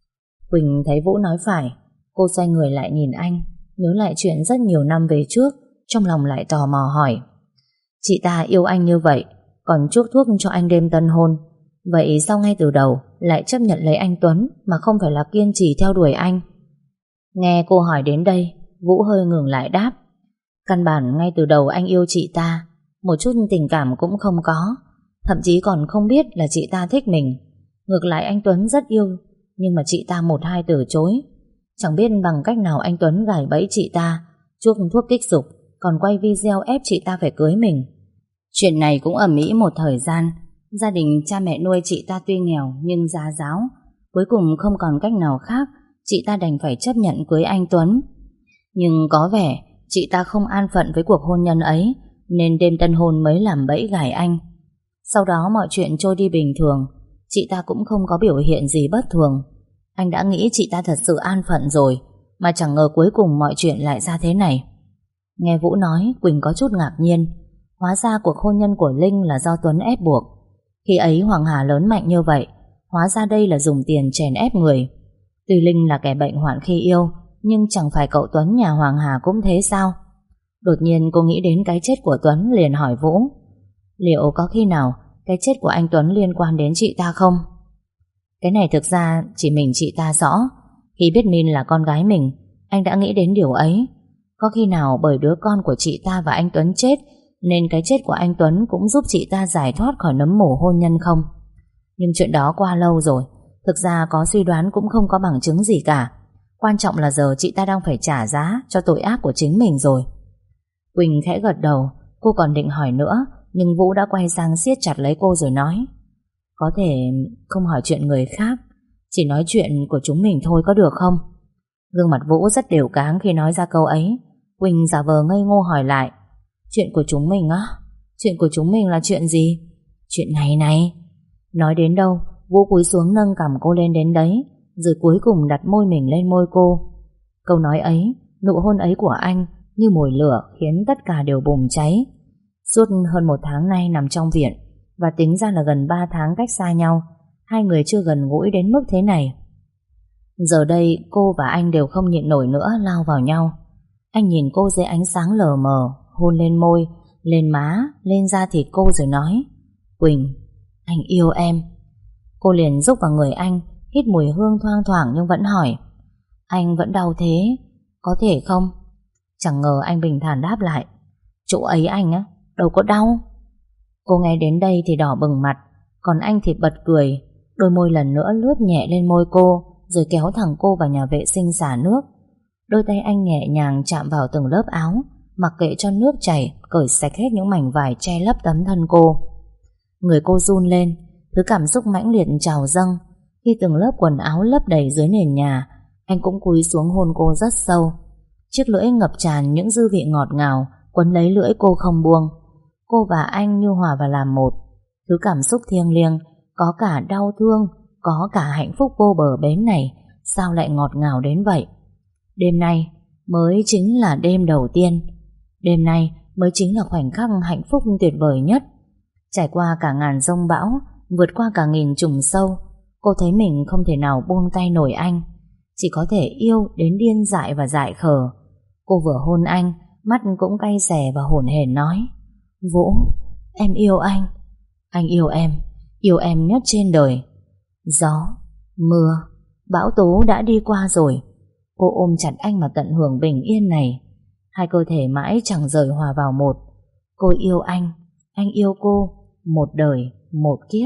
Quỳnh thấy Vũ nói phải. Cô xoay người lại nhìn anh, nhớ lại chuyện rất nhiều năm về trước, trong lòng lại tò mò hỏi. Chị ta yêu anh như vậy, còn chuốc thuốc cho anh đêm tân hôn, vậy sao ngay từ đầu lại chấp nhận lấy anh Tuấn mà không phải là kiên trì theo đuổi anh? Nghe cô hỏi đến đây, Vũ hơi ngừng lại đáp. Căn bản ngay từ đầu anh yêu chị ta, một chút tình cảm cũng không có, thậm chí còn không biết là chị ta thích mình. Ngược lại anh Tuấn rất yêu, nhưng mà chị ta một hai từ chối. Chẳng biết bằng cách nào anh Tuấn gài bẫy chị ta, chuốc thuốc kích dục, còn quay video ép chị ta phải cưới mình. Chuyện này cũng ầm ĩ một thời gian. Gia đình cha mẹ nuôi chị ta tuy nghèo nhưng gia giáo. Cuối cùng không còn cách nào khác, chị ta đành phải chấp nhận cưới anh Tuấn. Nhưng có vẻ chị ta không an phận với cuộc hôn nhân ấy, nên đêm tân hôn mới làm bẫy gài anh. Sau đó mọi chuyện trôi đi bình thường, chị ta cũng không có biểu hiện gì bất thường. Anh đã nghĩ chị ta thật sự an phận rồi, mà chẳng ngờ cuối cùng mọi chuyện lại ra thế này. Nghe Vũ nói, Quỳnh có chút ngạc nhiên. Hóa ra cuộc hôn nhân của Linh là do Tuấn ép buộc. Khi ấy Hoàng Hà lớn mạnh như vậy, hóa ra đây là dùng tiền chèn ép người. Tuy Linh là kẻ bệnh hoạn khi yêu, nhưng chẳng phải cậu Tuấn nhà Hoàng Hà cũng thế sao? Đột nhiên cô nghĩ đến cái chết của Tuấn, liền hỏi Vũ. Liệu có khi nào cái chết của anh Tuấn liên quan đến chị ta không? Cái này thực ra chỉ mình chị ta rõ. Khi biết Min là con gái mình, anh đã nghĩ đến điều ấy. Có khi nào bởi đứa con của chị ta và anh Tuấn chết, nên cái chết của anh Tuấn cũng giúp chị ta giải thoát khỏi nấm mồ hôn nhân không? Nhưng chuyện đó qua lâu rồi, thực ra có suy đoán cũng không có bằng chứng gì cả. Quan trọng là giờ chị ta đang phải trả giá cho tội ác của chính mình rồi. Quỳnh khẽ gật đầu. Cô còn định hỏi nữa, nhưng Vũ đã quay sang siết chặt lấy cô rồi nói. Có thể không hỏi chuyện người khác, chỉ nói chuyện của chúng mình thôi có được không? Gương mặt Vũ rất đều cáng khi nói ra câu ấy. Quỳnh giả vờ ngây ngô hỏi lại. Chuyện của chúng mình á? Chuyện của chúng mình là chuyện gì? Chuyện này này. Nói đến đâu, Vũ cúi xuống nâng cằm cô lên đến đấy, rồi cuối cùng đặt môi mình lên môi cô. Câu nói ấy, nụ hôn ấy của anh như mồi lửa khiến tất cả đều bùng cháy. Suốt hơn một tháng nay nằm trong viện, và tính ra là gần ba tháng cách xa nhau, hai người chưa gần gũi đến mức thế này. Giờ đây cô và anh đều không nhịn nổi nữa, lao vào nhau. Anh nhìn cô dưới ánh sáng lờ mờ, hôn lên môi, lên má, lên da thịt cô rồi nói: Quỳnh, anh yêu em. Cô liền rúc vào người anh, hít mùi hương thoang thoảng nhưng vẫn hỏi: Anh vẫn đau thế, có thể không? Chẳng ngờ anh bình thản đáp lại: Chỗ ấy anh á, đâu có đau. Cô nghe đến đây thì đỏ bừng mặt, còn anh thì bật cười. Đôi môi lần nữa lướt nhẹ lên môi cô, rồi kéo thẳng cô vào nhà vệ sinh xả nước. Đôi tay anh nhẹ nhàng chạm vào từng lớp áo, mặc kệ cho nước chảy, cởi sạch hết những mảnh vải che lấp tấm thân cô. Người cô run lên, thứ cảm xúc mãnh liệt trào dâng. Khi từng lớp quần áo lấp đầy dưới nền nhà, anh cũng cúi xuống hôn cô rất sâu. Chiếc lưỡi ngập tràn những dư vị ngọt ngào quấn lấy lưỡi cô không buông. Cô và anh như hòa vào làm một. Thứ cảm xúc thiêng liêng, có cả đau thương, có cả hạnh phúc vô bờ bến này, sao lại ngọt ngào đến vậy? Đêm nay mới chính là đêm đầu tiên. Đêm nay mới chính là khoảnh khắc hạnh phúc tuyệt vời nhất. Trải qua cả ngàn giông bão, vượt qua cả nghìn trùng sâu, cô thấy mình không thể nào buông tay nổi anh. Chỉ có thể yêu đến điên dại và dại khờ. Cô vừa hôn anh, mắt cũng cay xè và hổn hển nói: Vũ, em yêu anh. Anh yêu em, yêu em nhất trên đời. Gió, mưa, bão tố đã đi qua rồi. Cô ôm chặt anh mà tận hưởng bình yên này. Hai cơ thể mãi chẳng rời hòa vào một. Cô yêu anh, anh yêu cô, một đời, một kiếp.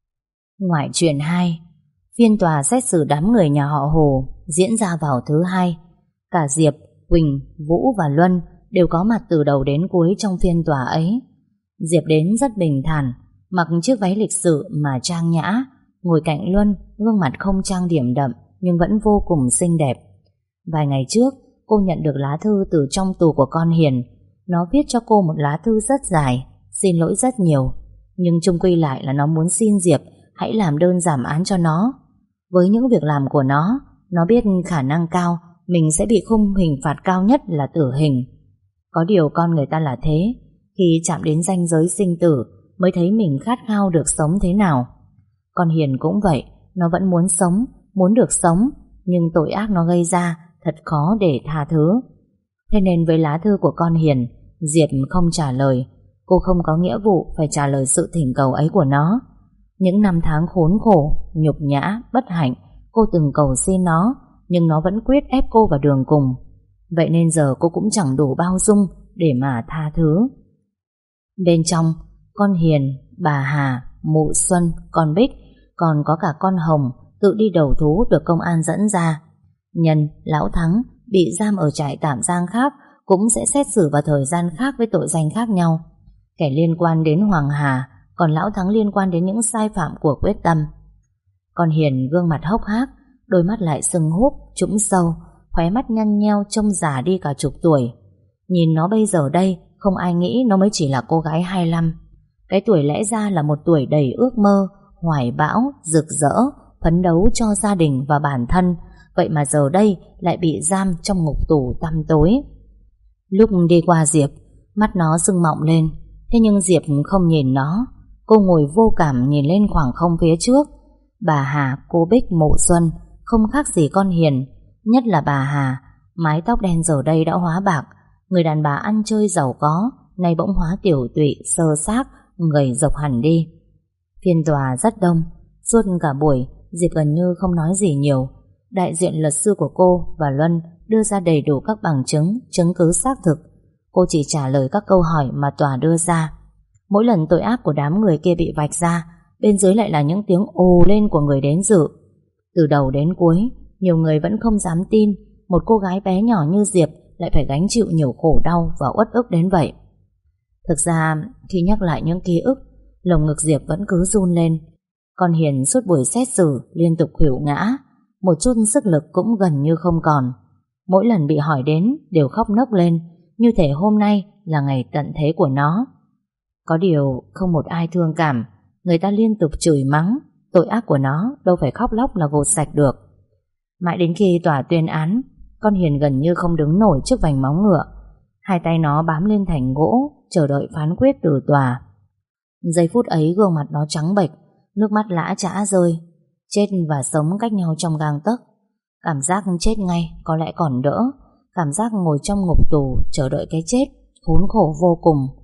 Ngoại truyện hai. Phiên tòa xét xử đám người nhà họ Hồ diễn ra vào thứ hai. Cả Diệp, Quỳnh, Vũ và Luân đều có mặt từ đầu đến cuối trong phiên tòa ấy. Diệp đến rất bình thản, mặc chiếc váy lịch sự mà trang nhã, ngồi cạnh Luân, gương mặt không trang điểm đậm nhưng vẫn vô cùng xinh đẹp. Vài ngày trước, cô nhận được lá thư từ trong tù của con Hiền. Nó viết cho cô một lá thư rất dài, xin lỗi rất nhiều, nhưng chung quy lại là nó muốn xin Diệp hãy làm đơn giảm án cho nó. Với những việc làm của nó, nó biết khả năng cao mình sẽ bị khung hình phạt cao nhất là tử hình. Có điều con người ta là thế, khi chạm đến ranh giới sinh tử mới thấy mình khát khao được sống thế nào. Con Hiền cũng vậy, nó vẫn muốn sống, muốn được sống, nhưng tội ác nó gây ra thật khó để tha thứ. Thế nên với lá thư của con Hiền, Diệp không trả lời. Cô không có nghĩa vụ phải trả lời sự thỉnh cầu ấy của nó. Những năm tháng khốn khổ, nhục nhã, bất hạnh, cô từng cầu xin nó, nhưng nó vẫn quyết ép cô vào đường cùng. Vậy nên giờ cô cũng chẳng đủ bao dung để mà tha thứ. Bên trong, con Hiền, bà Hà, mụ Xuân, con Bích, còn có cả con Hồng tự đi đầu thú được công an dẫn ra. Nhân, Lão Thắng bị giam ở trại tạm giam khác cũng sẽ xét xử vào thời gian khác với tội danh khác nhau. Kẻ liên quan đến Hoàng Hà, còn Lão Thắng liên quan đến những sai phạm của Quyết Tâm. Con Hiền gương mặt hốc hác, đôi mắt lại sưng húp, trũng sâu, khóe mắt nhăn nheo trông già đi cả chục tuổi. Nhìn nó bây giờ đây, không ai nghĩ nó mới chỉ là cô gái hai mươi lăm. Cái tuổi lẽ ra là một tuổi đầy ước mơ, hoài bão, rực rỡ, phấn đấu cho gia đình và bản thân. Vậy mà giờ đây lại bị giam trong ngục tù tăm tối. Lúc đi qua Diệp, mắt nó sưng mọng lên. Thế nhưng Diệp không nhìn nó. Cô ngồi vô cảm nhìn lên khoảng không phía trước. Bà Hà, cô Bích, mụ Xuân không khác gì con Hiền. Nhất là bà Hà, mái tóc đen giờ đây đã hóa bạc. Người đàn bà ăn chơi giàu có nay bỗng hóa tiểu tụy, sơ xác, gầy rộc hẳn đi. Phiên tòa rất đông. Suốt cả buổi Diệp gần như không nói gì nhiều. Đại diện luật sư của cô và Luân đưa ra đầy đủ các bằng chứng, chứng cứ xác thực. Cô chỉ trả lời các câu hỏi mà tòa đưa ra. Mỗi lần tội ác của đám người kia bị vạch ra, bên dưới lại là những tiếng ồ lên của người đến dự. Từ đầu đến cuối, nhiều người vẫn không dám tin một cô gái bé nhỏ như Diệp lại phải gánh chịu nhiều khổ đau và uất ức đến vậy. Thực ra, khi nhắc lại những ký ức, lồng ngực Diệp vẫn cứ run lên. Con Hiền suốt buổi xét xử liên tục khuỵu ngã, một chút sức lực cũng gần như không còn. Mỗi lần bị hỏi đến đều khóc nấc lên, như thể hôm nay là ngày tận thế của nó. Có điều không một ai thương cảm. Người ta liên tục chửi mắng. Tội ác của nó đâu phải khóc lóc là gột sạch được. Mãi đến khi tòa tuyên án, con Hiền gần như không đứng nổi trước vành móng ngựa. Hai tay nó bám lên thành gỗ, chờ đợi phán quyết từ tòa. Giây phút ấy gương mặt nó trắng bệch, nước mắt lã chã rơi. Chết và sống cách nhau trong gang tấc. Cảm giác chết ngay có lẽ còn đỡ. Cảm giác ngồi trong ngục tù chờ đợi cái chết khốn khổ vô cùng.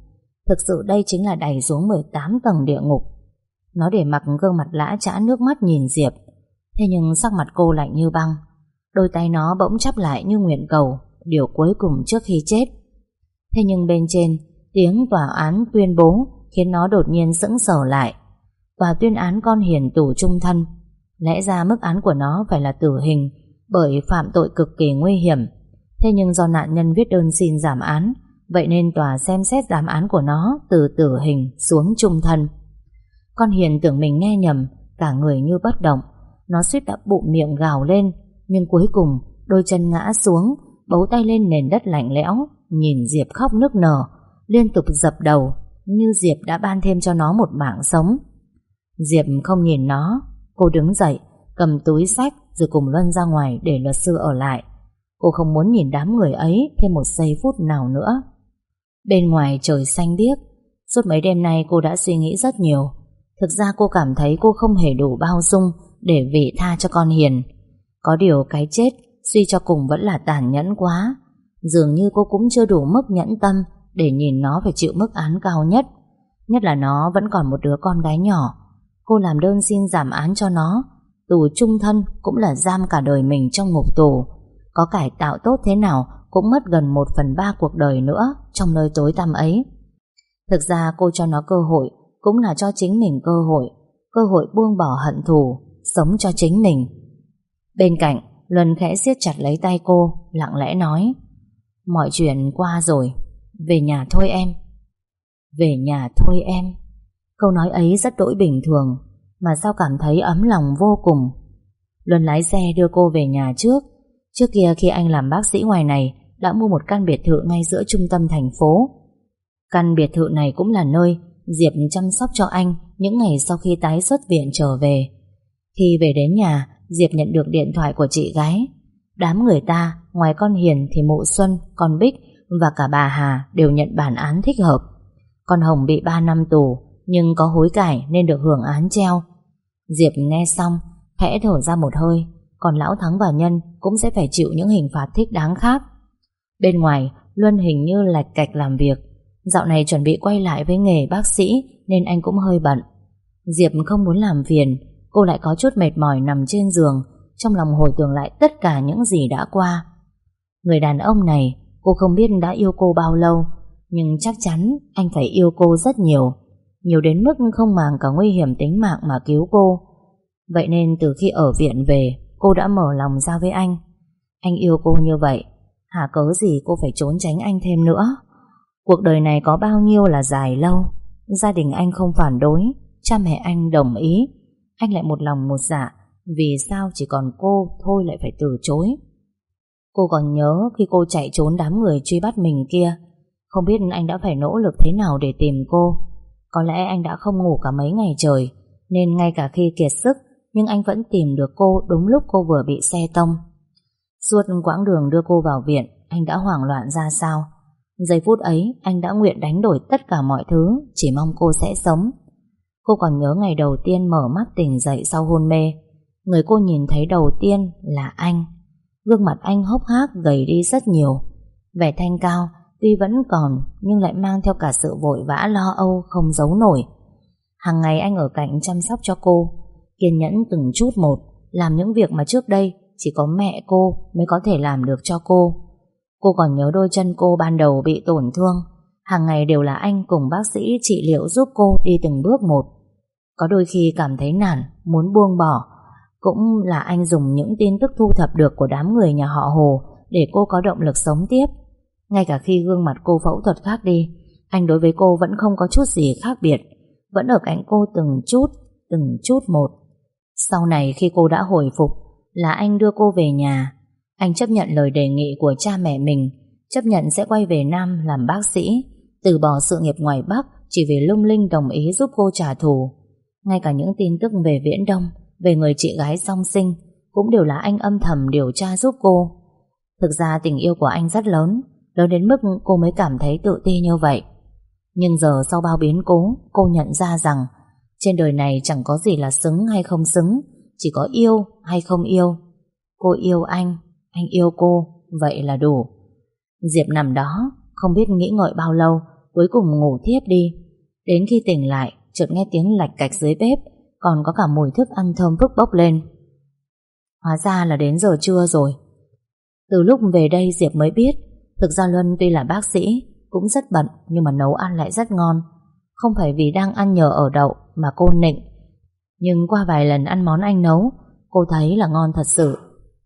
Thực sự đây chính là đày xuống mười tám tầng địa ngục. Nó để mặc gương mặt lã chã nước mắt nhìn Diệp. Thế nhưng sắc mặt cô lạnh như băng. Đôi tay nó bỗng chắp lại như nguyện cầu điều cuối cùng trước khi chết. Thế nhưng bên trên, tiếng tòa án tuyên bố khiến nó đột nhiên sững sờ lại. Tòa tuyên án con Hiền tù chung thân. Lẽ ra mức án của nó phải là tử hình, bởi phạm tội cực kỳ nguy hiểm. Thế nhưng do nạn nhân viết đơn xin giảm án, vậy nên tòa xem xét giảm án của nó từ tử hình xuống chung thân. Con Hiền tưởng mình nghe nhầm, cả người như bất động. Nó suýt đã bụng miệng gào lên, nhưng cuối cùng đôi chân ngã xuống, bấu tay lên nền đất lạnh lẽo, nhìn Diệp khóc nức nở, liên tục dập đầu, như Diệp đã ban thêm cho nó một mạng sống. Diệp không nhìn nó. Cô đứng dậy, cầm túi xách rồi cùng Luân ra ngoài để luật sư ở lại. Cô không muốn nhìn đám người ấy thêm một giây phút nào nữa. Bên ngoài trời xanh biếc. Suốt mấy đêm nay cô đã suy nghĩ rất nhiều. Thực ra cô cảm thấy cô không hề đủ bao dung để vị tha cho con Hiền. Có điều cái chết suy cho cùng vẫn là tàn nhẫn quá. Dường như cô cũng chưa đủ mức nhẫn tâm để nhìn nó phải chịu mức án cao nhất. Nhất là nó vẫn còn một đứa con gái nhỏ. Cô làm đơn xin giảm án cho nó. Tù chung thân cũng là giam cả đời mình trong ngục tù. Có cải tạo tốt thế nào cũng mất gần một phần ba cuộc đời nữa trong nơi tối tăm ấy. Thực ra cô cho nó cơ hội cũng là cho chính mình cơ hội. Cơ hội buông bỏ hận thù, sống cho chính mình. Bên cạnh, Luân khẽ siết chặt lấy tay cô, lặng lẽ nói: mọi chuyện qua rồi, về nhà thôi em. Về nhà thôi em. Câu nói ấy rất đỗi bình thường, mà sao cảm thấy ấm lòng vô cùng. Luân lái xe đưa cô về nhà trước. Trước kia khi anh làm bác sĩ ngoài này, đã mua một căn biệt thự ngay giữa trung tâm thành phố. Căn biệt thự này cũng là nơi Diệp chăm sóc cho anh những ngày sau khi tái xuất viện trở về. Khi về đến nhà, Diệp nhận được điện thoại của chị gái. Đám người ta, ngoài con Hiền thì mụ Xuân, con Bích và cả bà Hà đều nhận bản án thích hợp. Con Hồng bị ba năm tù, nhưng có hối cải nên được hưởng án treo. Diệp nghe xong, khẽ thở ra một hơi. Còn Lão Thắng và Nhân cũng sẽ phải chịu những hình phạt thích đáng khác. Bên ngoài, Luân hình như lạch cạch làm việc. Dạo này chuẩn bị quay lại với nghề bác sĩ nên anh cũng hơi bận. Diệp không muốn làm phiền. Cô lại có chút mệt mỏi nằm trên giường, trong lòng hồi tưởng lại tất cả những gì đã qua. Người đàn ông này, cô không biết đã yêu cô bao lâu, nhưng chắc chắn anh phải yêu cô rất nhiều. Nhiều đến mức không màng cả nguy hiểm tính mạng mà cứu cô. Vậy nên từ khi ở viện về, cô đã mở lòng ra với anh. Anh yêu cô như vậy, hả cớ gì cô phải trốn tránh anh thêm nữa. Cuộc đời này có bao nhiêu là dài lâu. Gia đình anh không phản đối, cha mẹ anh đồng ý. Anh lại một lòng một dạ. Vì sao chỉ còn cô thôi lại phải từ chối. Cô còn nhớ khi cô chạy trốn đám người truy bắt mình kia. Không biết anh đã phải nỗ lực thế nào để tìm cô. Có lẽ anh đã không ngủ cả mấy ngày trời, nên ngay cả khi kiệt sức, nhưng anh vẫn tìm được cô đúng lúc cô vừa bị xe tông. Suốt quãng đường đưa cô vào viện, anh đã hoảng loạn ra sao. Giây phút ấy, anh đã nguyện đánh đổi tất cả mọi thứ, chỉ mong cô sẽ sống. Cô còn nhớ ngày đầu tiên mở mắt tỉnh dậy sau hôn mê. Người cô nhìn thấy đầu tiên là anh. Gương mặt anh hốc hác gầy đi rất nhiều. Vẻ thanh cao tuy vẫn còn, nhưng lại mang theo cả sự vội vã lo âu không giấu nổi. Hàng ngày anh ở cạnh chăm sóc cho cô, kiên nhẫn từng chút một, làm những việc mà trước đây chỉ có mẹ cô mới có thể làm được cho cô. Cô còn nhớ đôi chân cô ban đầu bị tổn thương. Hàng ngày đều là anh cùng bác sĩ trị liệu giúp cô đi từng bước một. Có đôi khi cảm thấy nản, muốn buông bỏ, cũng là anh dùng những tin tức thu thập được của đám người nhà họ Hồ để cô có động lực sống tiếp. Ngay cả khi gương mặt cô phẫu thuật khác đi, anh đối với cô vẫn không có chút gì khác biệt, vẫn ở cạnh cô từng chút, từng chút một. Sau này khi cô đã hồi phục, là anh đưa cô về nhà. Anh chấp nhận lời đề nghị của cha mẹ mình, chấp nhận sẽ quay về Nam làm bác sĩ, từ bỏ sự nghiệp ngoài Bắc chỉ vì lung linh đồng ý giúp cô trả thù. Ngay cả những tin tức về Viễn Đông, về người chị gái song sinh, cũng đều là anh âm thầm điều tra giúp cô. Thực ra tình yêu của anh rất lớn, lớn đến mức cô mới cảm thấy tự ti như vậy. Nhưng giờ sau bao biến cố, cô nhận ra rằng trên đời này chẳng có gì là xứng hay không xứng, chỉ có yêu hay không yêu. Cô yêu anh, anh yêu cô, vậy là đủ. Diệp nằm đó, không biết nghĩ ngợi bao lâu, cuối cùng ngủ thiếp đi. Đến khi tỉnh lại, chợt nghe tiếng lạch cạch dưới bếp, còn có cả mùi thức ăn thơm phức bốc lên. Hóa ra là đến giờ trưa rồi. Từ lúc về đây Diệp mới biết, thực ra Luân tuy là bác sĩ, cũng rất bận, nhưng mà nấu ăn lại rất ngon. Không phải vì đang ăn nhờ ở đậu mà cô nịnh, nhưng qua vài lần ăn món anh nấu, cô thấy là ngon thật sự.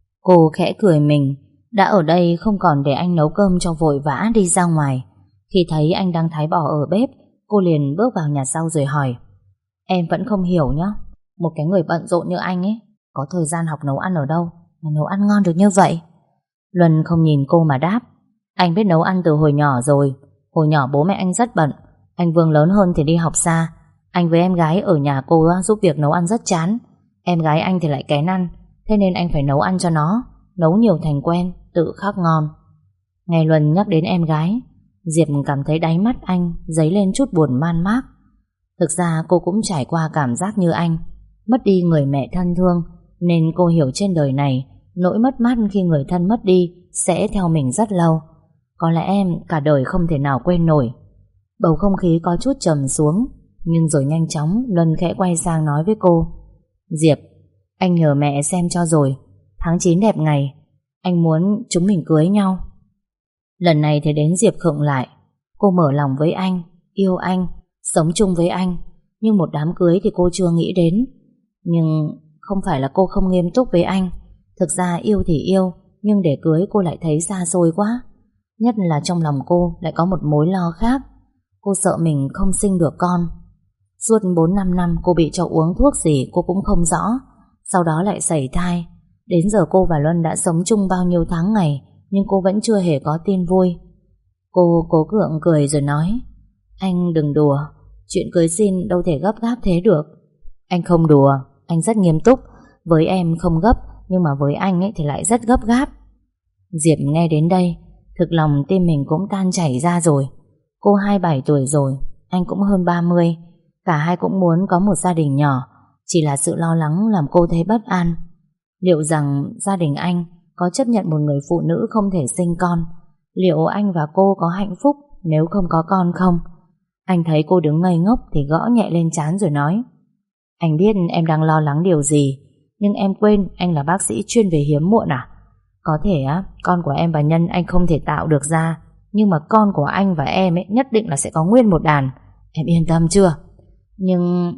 Cô khẽ cười mình, đã ở đây không còn để anh nấu cơm cho vội vã đi ra ngoài. Khi thấy anh đang thái bò ở bếp, cô liền bước vào nhà sau rồi hỏi: Em vẫn không hiểu nhá, một cái người bận rộn như anh ấy, có thời gian học nấu ăn ở đâu mà nấu ăn ngon được như vậy? Luân không nhìn cô mà đáp: Anh biết nấu ăn từ hồi nhỏ rồi. Hồi nhỏ bố mẹ anh rất bận, anh Vương lớn hơn thì đi học xa. Anh với em gái ở nhà cô giúp việc nấu ăn rất chán. Em gái anh thì lại kén ăn, thế nên anh phải nấu ăn cho nó. Nấu nhiều thành quen, tự khắc ngon. Nghe Luân nhắc đến em gái, Diệp cảm thấy đáy mắt anh dấy lên chút buồn man mác. Thực ra cô cũng trải qua cảm giác như anh, mất đi người mẹ thân thương, nên cô hiểu trên đời này nỗi mất mát khi người thân mất đi sẽ theo mình rất lâu. Có lẽ em cả đời không thể nào quên nổi. Bầu không khí có chút trầm xuống, nhưng rồi nhanh chóng Luân khẽ quay sang nói với cô: Diệp, anh nhờ mẹ xem cho rồi, tháng chín đẹp ngày, anh muốn chúng mình cưới nhau. Lần này thì đến Diệp khựng lại. Cô mở lòng với anh, yêu anh, sống chung với anh, nhưng một đám cưới thì cô chưa nghĩ đến. Nhưng không phải là cô không nghiêm túc với anh. Thực ra yêu thì yêu, nhưng để cưới cô lại thấy xa xôi quá. Nhất là trong lòng cô lại có một mối lo khác. Cô sợ mình không sinh được con. Suốt bốn năm năm cô bị cho uống thuốc gì cô cũng không rõ. Sau đó lại sảy thai. Đến giờ cô và Luân đã sống chung bao nhiêu tháng ngày, nhưng cô vẫn chưa hề có tin vui. Cô cố gượng cười rồi nói: Anh đừng đùa, chuyện cưới xin đâu thể gấp gáp thế được. Anh không đùa, anh rất nghiêm túc. Với em không gấp, nhưng mà với anh ấy thì lại rất gấp gáp. Diệp nghe đến đây, thực lòng tim mình cũng tan chảy ra rồi. Cô hai mươi bảy tuổi rồi, anh cũng hơn ba mươi. Cả hai cũng muốn có một gia đình nhỏ. Chỉ là sự lo lắng làm cô thấy bất an. Liệu rằng gia đình anh có chấp nhận một người phụ nữ không thể sinh con? Liệu anh và cô có hạnh phúc nếu không có con không? Anh thấy cô đứng ngây ngốc thì gõ nhẹ lên trán rồi nói: Anh biết em đang lo lắng điều gì, nhưng em quên anh là bác sĩ chuyên về hiếm muộn à? Có thể á, con của em và Nhân anh không thể tạo được ra, nhưng mà con của anh và em ấy nhất định là sẽ có nguyên một đàn. Em yên tâm chưa? Nhưng...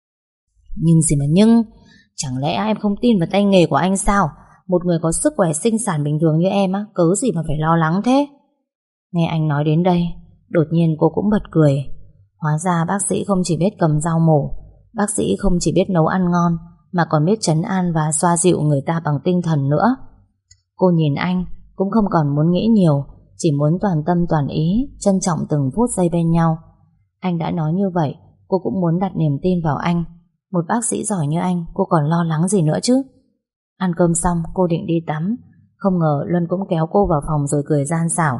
Nhưng gì mà nhưng? Chẳng lẽ em không tin vào tay nghề của anh sao? Một người có sức khỏe sinh sản bình thường như em á, cớ gì mà phải lo lắng thế? Nghe anh nói đến đây, đột nhiên cô cũng bật cười. Hóa ra bác sĩ không chỉ biết cầm dao mổ, bác sĩ không chỉ biết nấu ăn ngon, mà còn biết trấn an và xoa dịu người ta bằng tinh thần nữa. Cô nhìn anh cũng không còn muốn nghĩ nhiều, chỉ muốn toàn tâm toàn ý, trân trọng từng phút giây bên nhau. Anh đã nói như vậy, cô cũng muốn đặt niềm tin vào anh. Một bác sĩ giỏi như anh, cô còn lo lắng gì nữa chứ? Ăn cơm xong cô định đi tắm, không ngờ Luân cũng kéo cô vào phòng rồi cười gian xảo: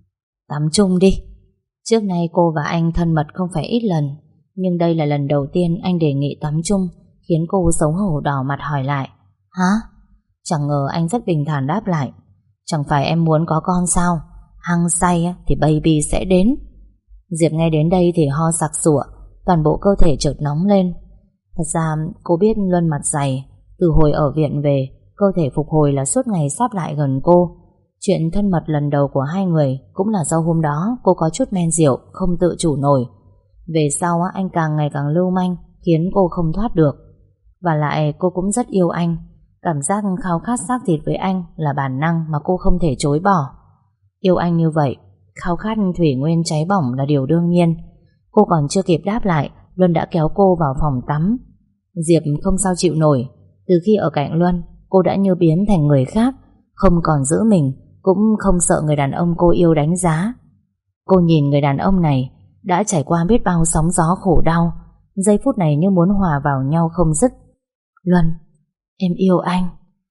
Tắm chung đi. Trước nay cô và anh thân mật không phải ít lần, nhưng đây là lần đầu tiên anh đề nghị tắm chung, khiến cô xấu hổ đỏ mặt hỏi lại: Hả? Chẳng ngờ anh rất bình thản đáp lại: Chẳng phải em muốn có con sao? Hăng say thì baby sẽ đến. Diệp nghe đến đây thì ho sặc sụa, toàn bộ cơ thể chợt nóng lên. Thật ra cô biết Luân mặt dày, từ hồi ở viện về, cơ thể phục hồi là suốt ngày sáp lại gần cô. Chuyện thân mật lần đầu của hai người cũng là do hôm đó cô có chút men rượu, không tự chủ nổi. Về sau anh càng ngày càng lưu manh, khiến cô không thoát được. Và lại cô cũng rất yêu anh. Cảm giác khao khát xác thịt với anh là bản năng mà cô không thể chối bỏ. Yêu anh như vậy, khao khát thủy nguyên cháy bỏng là điều đương nhiên. Cô còn chưa kịp đáp lại, Luân đã kéo cô vào phòng tắm. Diệp không sao chịu nổi. Từ khi ở cạnh Luân, cô đã như biến thành người khác, không còn giữ mình, cũng không sợ người đàn ông cô yêu đánh giá. Cô nhìn người đàn ông này đã trải qua biết bao sóng gió khổ đau, giây phút này như muốn hòa vào nhau không dứt. Luân, em yêu anh.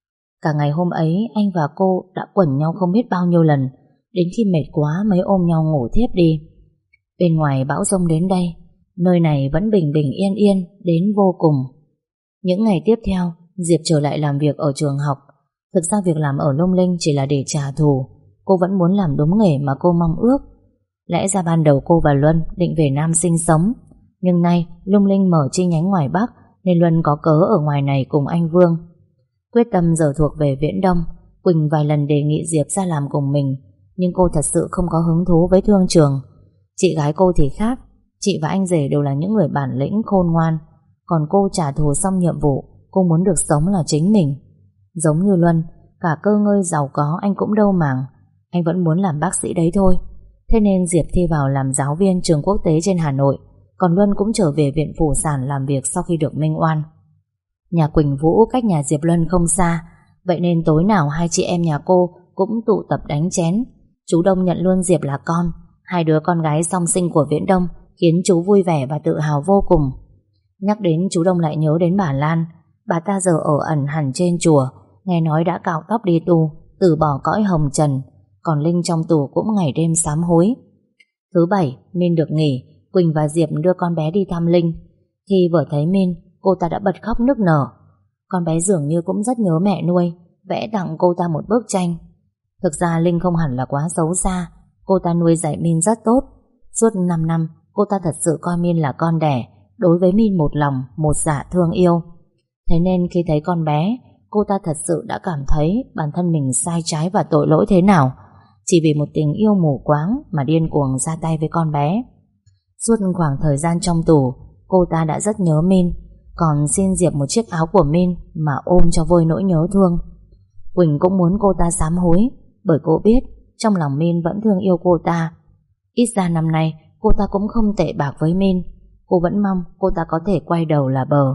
Cả ngày hôm ấy anh và cô đã quẩn nhau không biết bao nhiêu lần, đến khi mệt quá mới ôm nhau ngủ thiếp đi. Bên ngoài bão giông đến đây, nơi này vẫn bình bình yên yên đến vô cùng. Những ngày tiếp theo, Diệp trở lại làm việc ở trường học. Thực ra việc làm ở Lung Linh chỉ là để trả thù. Cô vẫn muốn làm đúng nghề mà cô mong ước. Lẽ ra ban đầu cô và Luân định về Nam sinh sống, nhưng nay Lung Linh mở chi nhánh ngoài Bắc nên Luân có cớ ở ngoài này cùng anh Vương. Quyết tâm giờ thuộc về Viễn Đông, Quỳnh vài lần đề nghị Diệp ra làm cùng mình, nhưng cô thật sự không có hứng thú với thương trường. Chị gái cô thì khác, chị và anh rể đều là những người bản lĩnh khôn ngoan, còn cô trả thù xong nhiệm vụ, cô muốn được sống là chính mình. Giống như Luân, cả cơ ngơi giàu có anh cũng đâu màng, anh vẫn muốn làm bác sĩ đấy thôi. Thế nên Diệp thi vào làm giáo viên trường quốc tế trên Hà Nội, còn Luân cũng trở về viện Phụ sản làm việc sau khi được minh oan. Nhà Quỳnh Vũ cách nhà Diệp Luân không xa, vậy nên tối nào hai chị em nhà cô cũng tụ tập đánh chén. Chú Đông nhận luôn Diệp là con, hai đứa con gái song sinh của Viễn Đông khiến chú vui vẻ và tự hào vô cùng. Nhắc đến chú Đông lại nhớ đến bà Lan. Bà ta giờ ở ẩn hẳn trên chùa, nghe nói đã cạo tóc đi tu, từ bỏ cõi hồng trần, còn Linh trong tù cũng ngày đêm sám hối. Thứ bảy, Min được nghỉ, Quỳnh và Diệp đưa con bé đi thăm Linh. Khi vừa thấy Min, cô ta đã bật khóc nức nở. Con bé dường như cũng rất nhớ mẹ nuôi, vẽ tặng cô ta một bức tranh. Thực ra Linh không hẳn là quá xấu xa, cô ta nuôi dạy Min rất tốt. Suốt năm năm, cô ta thật sự coi Min là con đẻ, đối với Min một lòng, một dạ thương yêu. Thế nên khi thấy con bé, cô ta thật sự đã cảm thấy bản thân mình sai trái và tội lỗi thế nào, chỉ vì một tình yêu mù quáng mà điên cuồng ra tay với con bé. Suốt khoảng thời gian trong tù, cô ta đã rất nhớ Min, còn xin Diệp một chiếc áo của Min mà ôm cho vơi nỗi nhớ thương. Quỳnh cũng muốn cô ta sám hối, bởi cô biết trong lòng Min vẫn thương yêu cô ta. Ít ra năm nay cô ta cũng không tệ bạc với Min. Cô vẫn mong cô ta có thể quay đầu là bờ.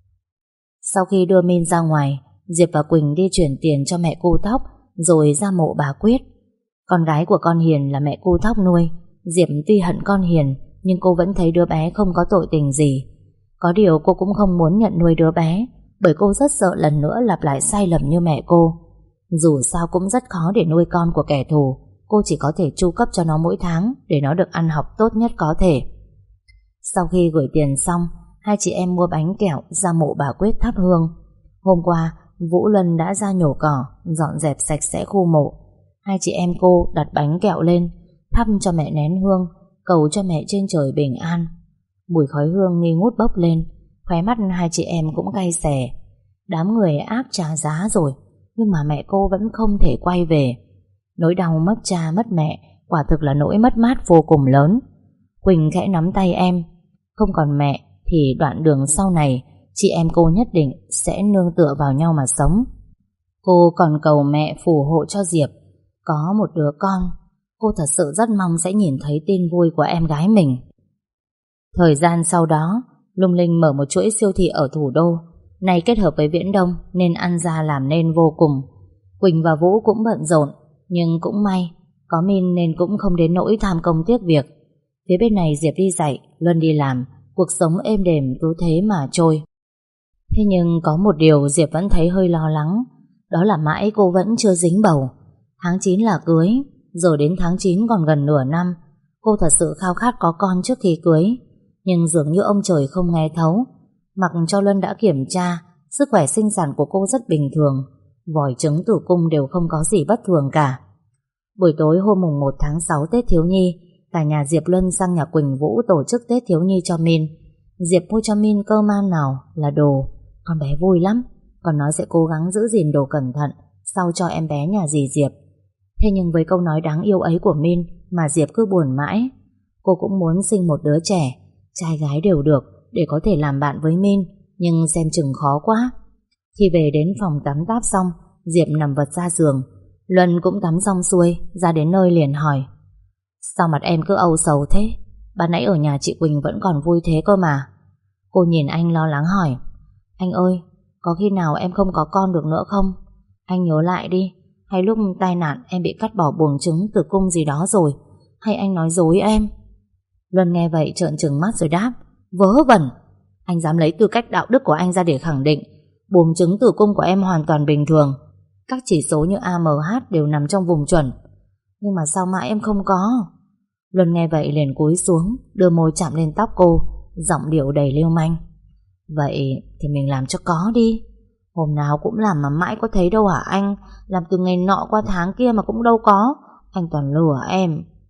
Sau khi đưa Min ra ngoài, Diệp và Quỳnh đi chuyển tiền cho mẹ cu Thóc, rồi ra mộ bà Quyết. Con gái của con Hiền là mẹ cu Thóc nuôi. Diệp tuy hận con Hiền, nhưng cô vẫn thấy đứa bé không có tội tình gì. Có điều cô cũng không muốn nhận nuôi đứa bé, bởi cô rất sợ lần nữa lặp lại sai lầm như mẹ cô. Dù sao cũng rất khó để nuôi con của kẻ thù, cô chỉ có thể chu cấp cho nó mỗi tháng để nó được ăn học tốt nhất có thể. Sau khi gửi tiền xong, hai chị em mua bánh kẹo ra mộ bà Quyết thắp hương. Hôm qua, Vũ Luân đã ra nhổ cỏ, dọn dẹp sạch sẽ khu mộ. Hai chị em cô đặt bánh kẹo lên, thắp cho mẹ nén hương, cầu cho mẹ trên trời bình an. Mùi khói hương nghi ngút bốc lên, khóe mắt hai chị em cũng cay xè. Đám người áp trả giá rồi, nhưng mà mẹ cô vẫn không thể quay về. Nỗi đau mất cha mất mẹ quả thực là nỗi mất mát vô cùng lớn. Quỳnh khẽ nắm tay em. Không còn mẹ thì đoạn đường sau này chị em cô nhất định sẽ nương tựa vào nhau mà sống. Cô còn cầu mẹ phù hộ cho Diệp có một đứa con. Cô thật sự rất mong sẽ nhìn thấy tin vui của em gái mình. Thời gian sau đó, Lung Linh mở một chuỗi siêu thị ở thủ đô. Này kết hợp với Viễn Đông nên ăn ra làm nên vô cùng. Quỳnh và Vũ cũng bận rộn, nhưng cũng may có Min nên cũng không đến nỗi tham công tiếc việc. Phía bên này Diệp đi dạy, Luân đi làm, cuộc sống êm đềm cứ thế mà trôi. Thế nhưng có một điều Diệp vẫn thấy hơi lo lắng, đó là mãi cô vẫn chưa dính bầu. Tháng chín là cưới, giờ đến tháng chín còn gần nửa năm. Cô thật sự khao khát có con trước khi cưới, nhưng dường như ông trời không nghe thấu. Mặc cho Luân đã kiểm tra, sức khỏe sinh sản của cô rất bình thường, vòi trứng tử cung đều không có gì bất thường cả. Buổi tối hôm mùng một tháng sáu Tết Thiếu Nhi, cả nhà Diệp Luân sang nhà Quỳnh Vũ tổ chức Tết Thiếu Nhi cho Min. Diệp mua cho Min cơm ăn nào là đồ. Con bé vui lắm, còn nó sẽ cố gắng giữ gìn đồ cẩn thận sau cho em bé nhà dì Diệp. Thế nhưng với câu nói đáng yêu ấy của Min mà Diệp cứ buồn mãi. Cô cũng muốn sinh một đứa trẻ, trai gái đều được, để có thể làm bạn với Min, nhưng xem chừng khó quá. Khi về đến phòng tắm táp xong, Diệp nằm vật ra giường. Luân cũng tắm xong xuôi, ra đến nơi liền hỏi: sao mặt em cứ âu sầu thế? Ban nãy ở nhà chị Quỳnh vẫn còn vui thế cơ mà. Cô nhìn anh lo lắng hỏi: anh ơi, có khi nào em không có con được nữa không? Anh nhớ lại đi, hay lúc tai nạn em bị cắt bỏ buồng trứng tử cung gì đó rồi, hay anh nói dối em? Luân nghe vậy trợn trừng mắt rồi đáp: vớ vẩn, anh dám lấy tư cách đạo đức của anh ra để khẳng định buồng trứng tử cung của em hoàn toàn bình thường. Các chỉ số như a em hát đều nằm trong vùng chuẩn. Nhưng mà sao mãi em không có? Luân nghe vậy liền cúi xuống, đưa môi chạm lên tóc cô, giọng điệu đầy lưu manh: vậy thì mình làm cho có đi. Hôm nào cũng làm mà mãi có thấy đâu hả anh? Làm từ ngày nọ qua tháng kia mà cũng đâu có. Anh toàn lừa em.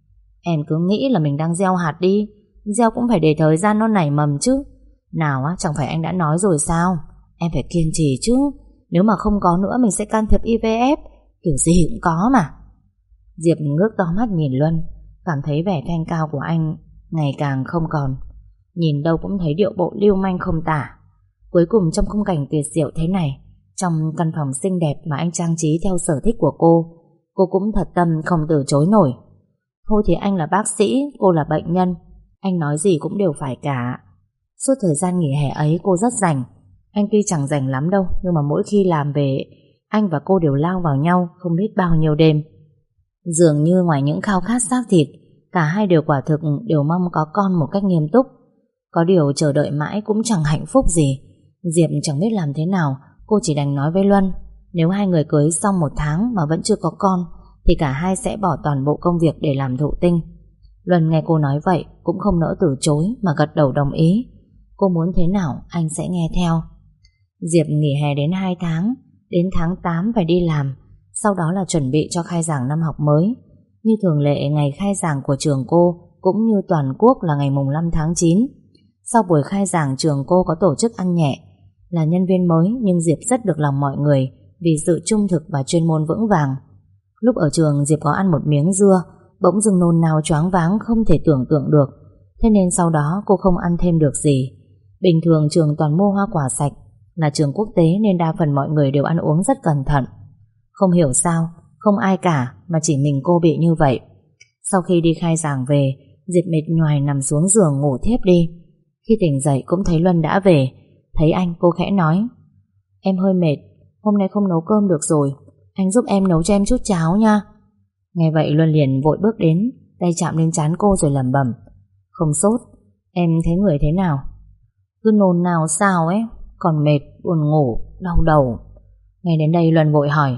Em cứ nghĩ là mình đang gieo hạt đi. Gieo cũng phải để thời gian nó nảy mầm chứ. Nào á, chẳng phải anh đã nói rồi sao? Em phải kiên trì chứ. Nếu mà không có nữa mình sẽ can thiệp i vê ép. Kiểu gì cũng có mà. Diệp ngước to mắt nhìn Luân, cảm thấy vẻ thanh cao của anh ngày càng không còn. Nhìn đâu cũng thấy điệu bộ lưu manh không tả. Cuối cùng trong khung cảnh tuyệt diệu thế này, trong căn phòng xinh đẹp mà anh trang trí theo sở thích của cô, cô cũng thật tâm không từ chối nổi. Thôi thì anh là bác sĩ, cô là bệnh nhân, anh nói gì cũng đều phải cả. Suốt thời gian nghỉ hè ấy cô rất rảnh. Anh tuy chẳng rảnh lắm đâu, nhưng mà mỗi khi làm về, anh và cô đều lao vào nhau không biết bao nhiêu đêm. Dường như ngoài những khao khát xác thịt, cả hai đều quả thực đều mong có con một cách nghiêm túc. Có điều chờ đợi mãi cũng chẳng hạnh phúc gì. Diệp chẳng biết làm thế nào, cô chỉ đành nói với Luân, nếu hai người cưới xong một tháng mà vẫn chưa có con, thì cả hai sẽ bỏ toàn bộ công việc để làm thụ tinh. Luân nghe cô nói vậy cũng không nỡ từ chối mà gật đầu đồng ý. Cô muốn thế nào anh sẽ nghe theo. Diệp nghỉ hè đến hai tháng, đến tháng tám phải đi làm, sau đó là chuẩn bị cho khai giảng năm học mới. Như thường lệ, ngày khai giảng của trường cô cũng như toàn quốc là ngày mùng năm tháng chín. Sau buổi khai giảng, trường cô có tổ chức ăn nhẹ. Là nhân viên mới nhưng Diệp rất được lòng mọi người vì sự trung thực và chuyên môn vững vàng. Lúc ở trường, Diệp có ăn một miếng dưa, bỗng dưng nôn nao choáng váng không thể tưởng tượng được. Thế nên sau đó cô không ăn thêm được gì. Bình thường trường toàn mua hoa quả sạch, là trường quốc tế nên đa phần mọi người đều ăn uống rất cẩn thận. Không hiểu sao, không ai cả mà chỉ mình cô bị như vậy. Sau khi đi khai giảng về, Diệp mệt nhoài nằm xuống giường ngủ thiếp đi. Khi tỉnh dậy cũng thấy Luân đã về. Thấy anh, cô khẽ nói, em hơi mệt, hôm nay không nấu cơm được rồi, anh giúp em nấu cho em chút cháo nha. Nghe vậy Luân liền vội bước đến, tay chạm lên trán cô rồi lẩm bẩm, không sốt, em thấy người thế nào? Cứ nôn nao sao ấy, còn mệt, buồn ngủ, đau đầu. Nghe đến đây Luân vội hỏi,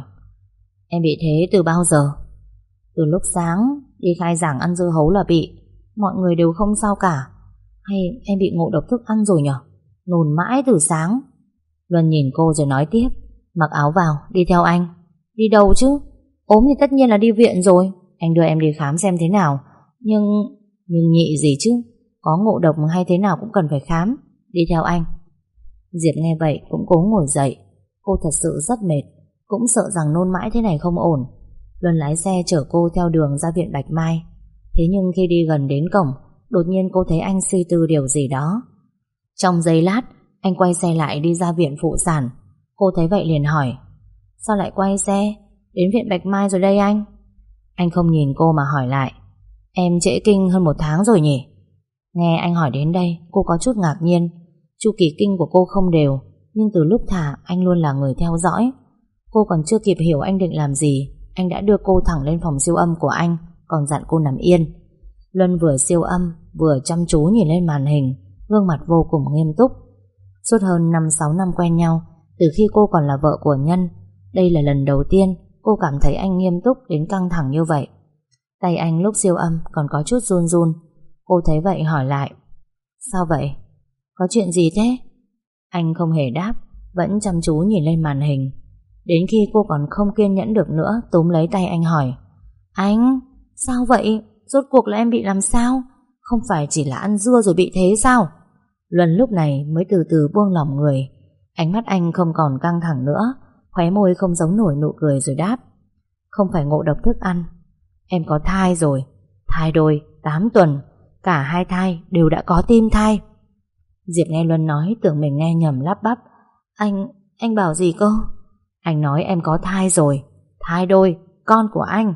em bị thế từ bao giờ? Từ lúc sáng đi khai giảng ăn dưa hấu là bị. Mọi người đều không sao cả. Hay em bị ngộ độc thức ăn rồi nhở? Nôn mãi từ sáng. Luân nhìn cô rồi nói tiếp, mặc áo vào, đi theo anh. Đi đâu chứ? Ốm thì tất nhiên là đi viện rồi. Anh đưa em đi khám xem thế nào. Nhưng... Nhưng nhị gì chứ? Có ngộ độc hay thế nào cũng cần phải khám. Đi theo anh. Diệp nghe vậy cũng cố ngồi dậy. Cô thật sự rất mệt, cũng sợ rằng nôn mãi thế này không ổn. Luân lái xe chở cô theo đường ra viện Bạch Mai. Thế nhưng khi đi gần đến cổng, đột nhiên cô thấy anh suy tư điều gì đó. Trong giây lát, anh quay xe lại đi ra viện phụ sản. Cô thấy vậy liền hỏi, sao lại quay xe? Đến viện Bạch Mai rồi đây anh. Anh không nhìn cô mà hỏi lại, em trễ kinh hơn một tháng rồi nhỉ? Nghe anh hỏi đến đây, cô có chút ngạc nhiên. Chu kỳ kinh của cô không đều, nhưng từ lúc thả anh luôn là người theo dõi. Cô còn chưa kịp hiểu anh định làm gì, anh đã đưa cô thẳng lên phòng siêu âm của anh, còn dặn cô nằm yên. Luân vừa siêu âm vừa chăm chú nhìn lên màn hình, gương mặt vô cùng nghiêm túc. Suốt hơn năm sáu năm quen nhau, từ khi cô còn là vợ của Nhân, đây là lần đầu tiên cô cảm thấy anh nghiêm túc đến căng thẳng như vậy. Tay anh lúc siêu âm còn có chút run run. Cô thấy vậy hỏi lại, sao vậy? Có chuyện gì thế? Anh không hề đáp, vẫn chăm chú nhìn lên màn hình. Đến khi cô còn không kiên nhẫn được nữa, túm lấy tay anh hỏi, anh, sao vậy? Rốt cuộc là em bị làm sao? Không phải chỉ là ăn dưa rồi bị thế sao? Luân lúc này mới từ từ buông lỏng người. Ánh mắt anh không còn căng thẳng nữa, khóe môi không giấu nổi nụ cười rồi đáp, không phải ngộ độc thức ăn, em có thai rồi. Thai đôi, tám tuần. Cả hai thai đều đã có tim thai. Diệp nghe Luân nói tưởng mình nghe nhầm, lắp bắp, Anh, anh bảo gì cơ? Anh nói em có thai rồi. Thai đôi, con của anh.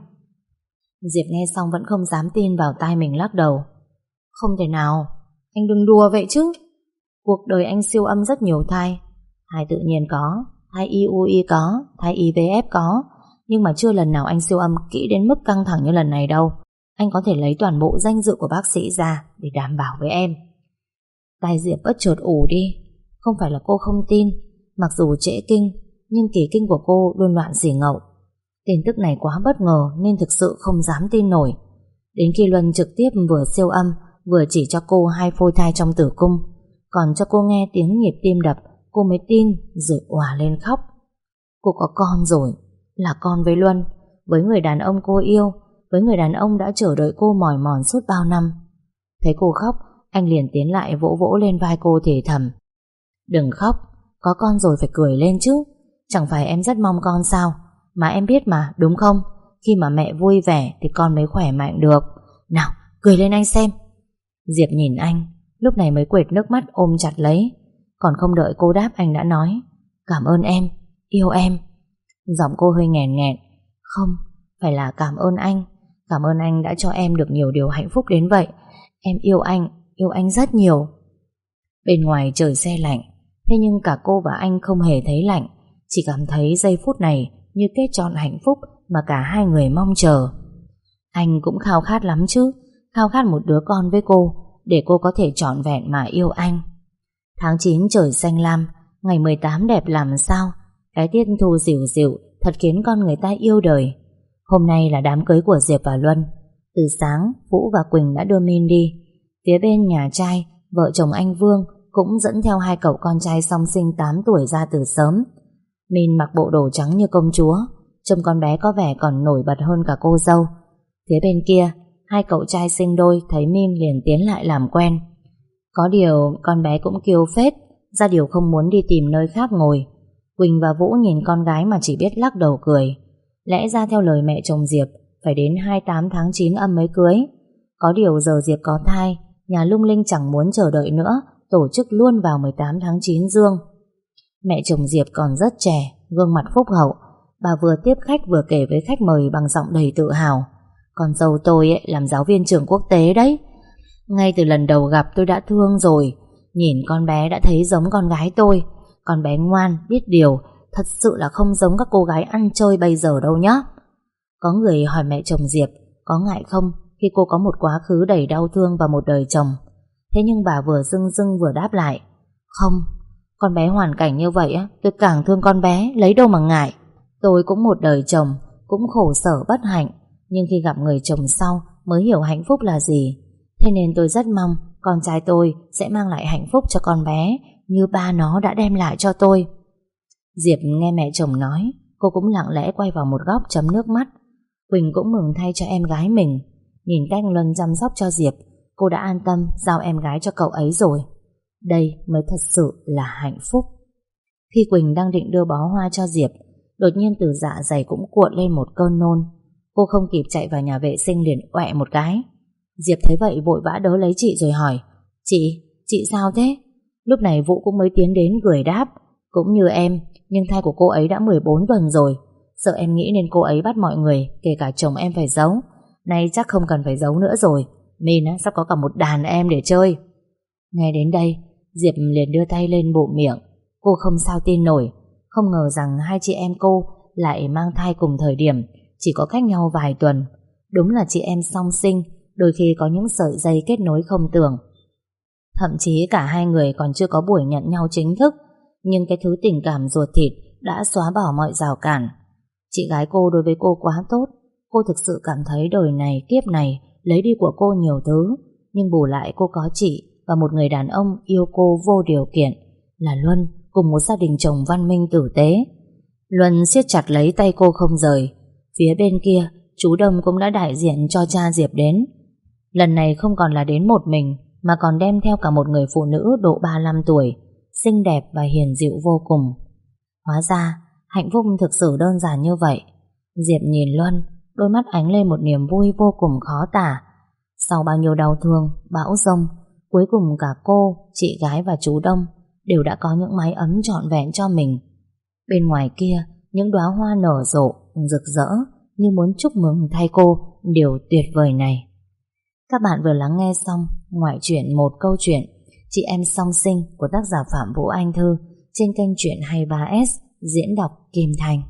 Diệp nghe xong vẫn không dám tin vào tai mình, lắc đầu. Không thể nào, anh đừng đùa vậy chứ. Cuộc đời anh siêu âm rất nhiều thai. Thai tự nhiên có, thai i u i có, thai i vê ép có, nhưng mà chưa lần nào anh siêu âm kỹ đến mức căng thẳng như lần này đâu. Anh có thể lấy toàn bộ danh dự của bác sĩ ra để đảm bảo với em. Tai Diệp bất chợt ù đi. Không phải là cô không tin, mặc dù trễ kinh, nhưng kỳ kinh của cô luôn loạn xỉ ngậu. Tin tức này quá bất ngờ nên thực sự không dám tin nổi. Đến khi Luân trực tiếp vừa siêu âm vừa chỉ cho cô hai phôi thai trong tử cung, còn cho cô nghe tiếng nhịp tim đập, cô mới tin rồi òa lên khóc. Cô có con rồi, là con với Luân, với người đàn ông cô yêu, với người đàn ông đã chờ đợi cô mỏi mòn suốt bao năm. Thấy cô khóc, anh liền tiến lại vỗ vỗ lên vai cô thì thầm: Đừng khóc, có con rồi phải cười lên chứ. Chẳng phải em rất mong con sao? Mà em biết mà, đúng không? Khi mà mẹ vui vẻ thì con mới khỏe mạnh được. Nào, cười lên anh xem. Diệp nhìn anh, lúc này mới quệt nước mắt ôm chặt lấy. Còn không đợi cô đáp, anh đã nói: Cảm ơn em, yêu em. Giọng cô hơi nghẹn nghẹn. Không, phải là cảm ơn anh. Cảm ơn anh đã cho em được nhiều điều hạnh phúc đến vậy. Em yêu anh, yêu anh rất nhiều. Bên ngoài trời se lạnh, thế nhưng cả cô và anh không hề thấy lạnh, chỉ cảm thấy giây phút này như kết trọn hạnh phúc mà cả hai người mong chờ. Anh cũng khao khát lắm chứ, khao khát một đứa con với cô, để cô có thể trọn vẹn mà yêu anh. Tháng chín trời xanh lam, ngày mười tám đẹp làm sao. Cái tiết thu dịu dịu thật khiến con người ta yêu đời. Hôm nay là đám cưới của Diệp và Luân. Từ sáng Vũ và Quỳnh đã đưa Min đi. Phía bên nhà trai, vợ chồng anh Vương cũng dẫn theo hai cậu con trai song sinh tám tuổi ra từ sớm. Min mặc bộ đồ trắng như công chúa, trông con bé có vẻ còn nổi bật hơn cả cô dâu. Phía bên kia, hai cậu trai sinh đôi thấy Min liền tiến lại làm quen. Có điều con bé cũng kiêu phết, ra điều không muốn đi tìm nơi khác ngồi. Quỳnh và Vũ nhìn con gái mà chỉ biết lắc đầu cười. Lẽ ra theo lời mẹ chồng Diệp, phải đến hai mươi tám tháng chín âm mới cưới. Có điều giờ Diệp có thai, nhà lung linh chẳng muốn chờ đợi nữa, tổ chức luôn vào mười tám tháng chín dương. Mẹ chồng Diệp còn rất trẻ, gương mặt phúc hậu. Bà vừa tiếp khách vừa kể với khách mời bằng giọng đầy tự hào: Con dâu tôi ấy làm giáo viên trường quốc tế đấy. Ngay từ lần đầu gặp tôi đã thương rồi. Nhìn con bé đã thấy giống con gái tôi. Con bé ngoan, biết điều, thật sự là không giống các cô gái ăn chơi bây giờ đâu nhá. Có người hỏi mẹ chồng Diệp có ngại không khi cô có một quá khứ đầy đau thương và một đời chồng. Thế nhưng bà vừa dưng dưng vừa đáp lại: Không, con bé hoàn cảnh như vậy á, tôi càng thương con bé, lấy đâu mà ngại. Tôi cũng một đời chồng, cũng khổ sở bất hạnh, nhưng khi gặp người chồng sau mới hiểu hạnh phúc là gì. Thế nên tôi rất mong con trai tôi sẽ mang lại hạnh phúc cho con bé như ba nó đã đem lại cho tôi. Diệp nghe mẹ chồng nói, cô cũng lặng lẽ quay vào một góc chấm nước mắt. Quỳnh cũng mừng thay cho em gái mình. Nhìn cách Luân chăm sóc cho Diệp, cô đã an tâm giao em gái cho cậu ấy rồi. Đây mới thật sự là hạnh phúc. Khi Quỳnh đang định đưa bó hoa cho Diệp, đột nhiên từ dạ dày cũng cuộn lên một cơn nôn. Cô không kịp chạy vào nhà vệ sinh liền oẹ một cái. Diệp thấy vậy vội vã đỡ lấy chị rồi hỏi: Chị, chị sao thế? Lúc này Vũ cũng mới tiến đến gửi đáp: Cũng như em, nhưng thai của cô ấy đã mười bốn tuần rồi. Sợ em nghĩ nên cô ấy bắt mọi người, kể cả chồng em phải giấu. Nay chắc không cần phải giấu nữa rồi. Min á, sắp có cả một đàn em để chơi. Nghe đến đây, Diệp liền đưa tay lên bụng miệng. Cô không sao tin nổi. Không ngờ rằng hai chị em cô lại mang thai cùng thời điểm, chỉ có cách nhau vài tuần. Đúng là chị em song sinh, đôi khi có những sợi dây kết nối không tưởng. Thậm chí cả hai người còn chưa có buổi nhận nhau chính thức, nhưng cái thứ tình cảm ruột thịt đã xóa bỏ mọi rào cản. Chị gái cô đối với cô quá tốt. Cô thực sự cảm thấy đời này kiếp này lấy đi của cô nhiều thứ, nhưng bù lại cô có chị và một người đàn ông yêu cô vô điều kiện, là Luân, cùng một gia đình chồng văn minh tử tế. Luân siết chặt lấy tay cô không rời. Phía bên kia, chú Đông cũng đã đại diện cho cha Diệp đến. Lần này không còn là đến một mình, mà còn đem theo cả một người phụ nữ độ ba mươi lăm tuổi, xinh đẹp và hiền dịu vô cùng. Hóa ra, hạnh phúc thực sự đơn giản như vậy. Diệp nhìn Luân, đôi mắt ánh lên một niềm vui vô cùng khó tả. Sau bao nhiêu đau thương, bão giông, cuối cùng cả cô, chị gái và chú Đông đều đã có những mái ấm trọn vẹn cho mình. Bên ngoài kia, những đóa hoa nở rộ, rực rỡ như muốn chúc mừng thay cô điều tuyệt vời này. Các bạn vừa lắng nghe xong ngoại truyện Một câu chuyện Chị em song sinh của tác giả Phạm Vũ Anh Thư trên kênh Truyện hai mươi ba ét diễn đọc Kim Thành.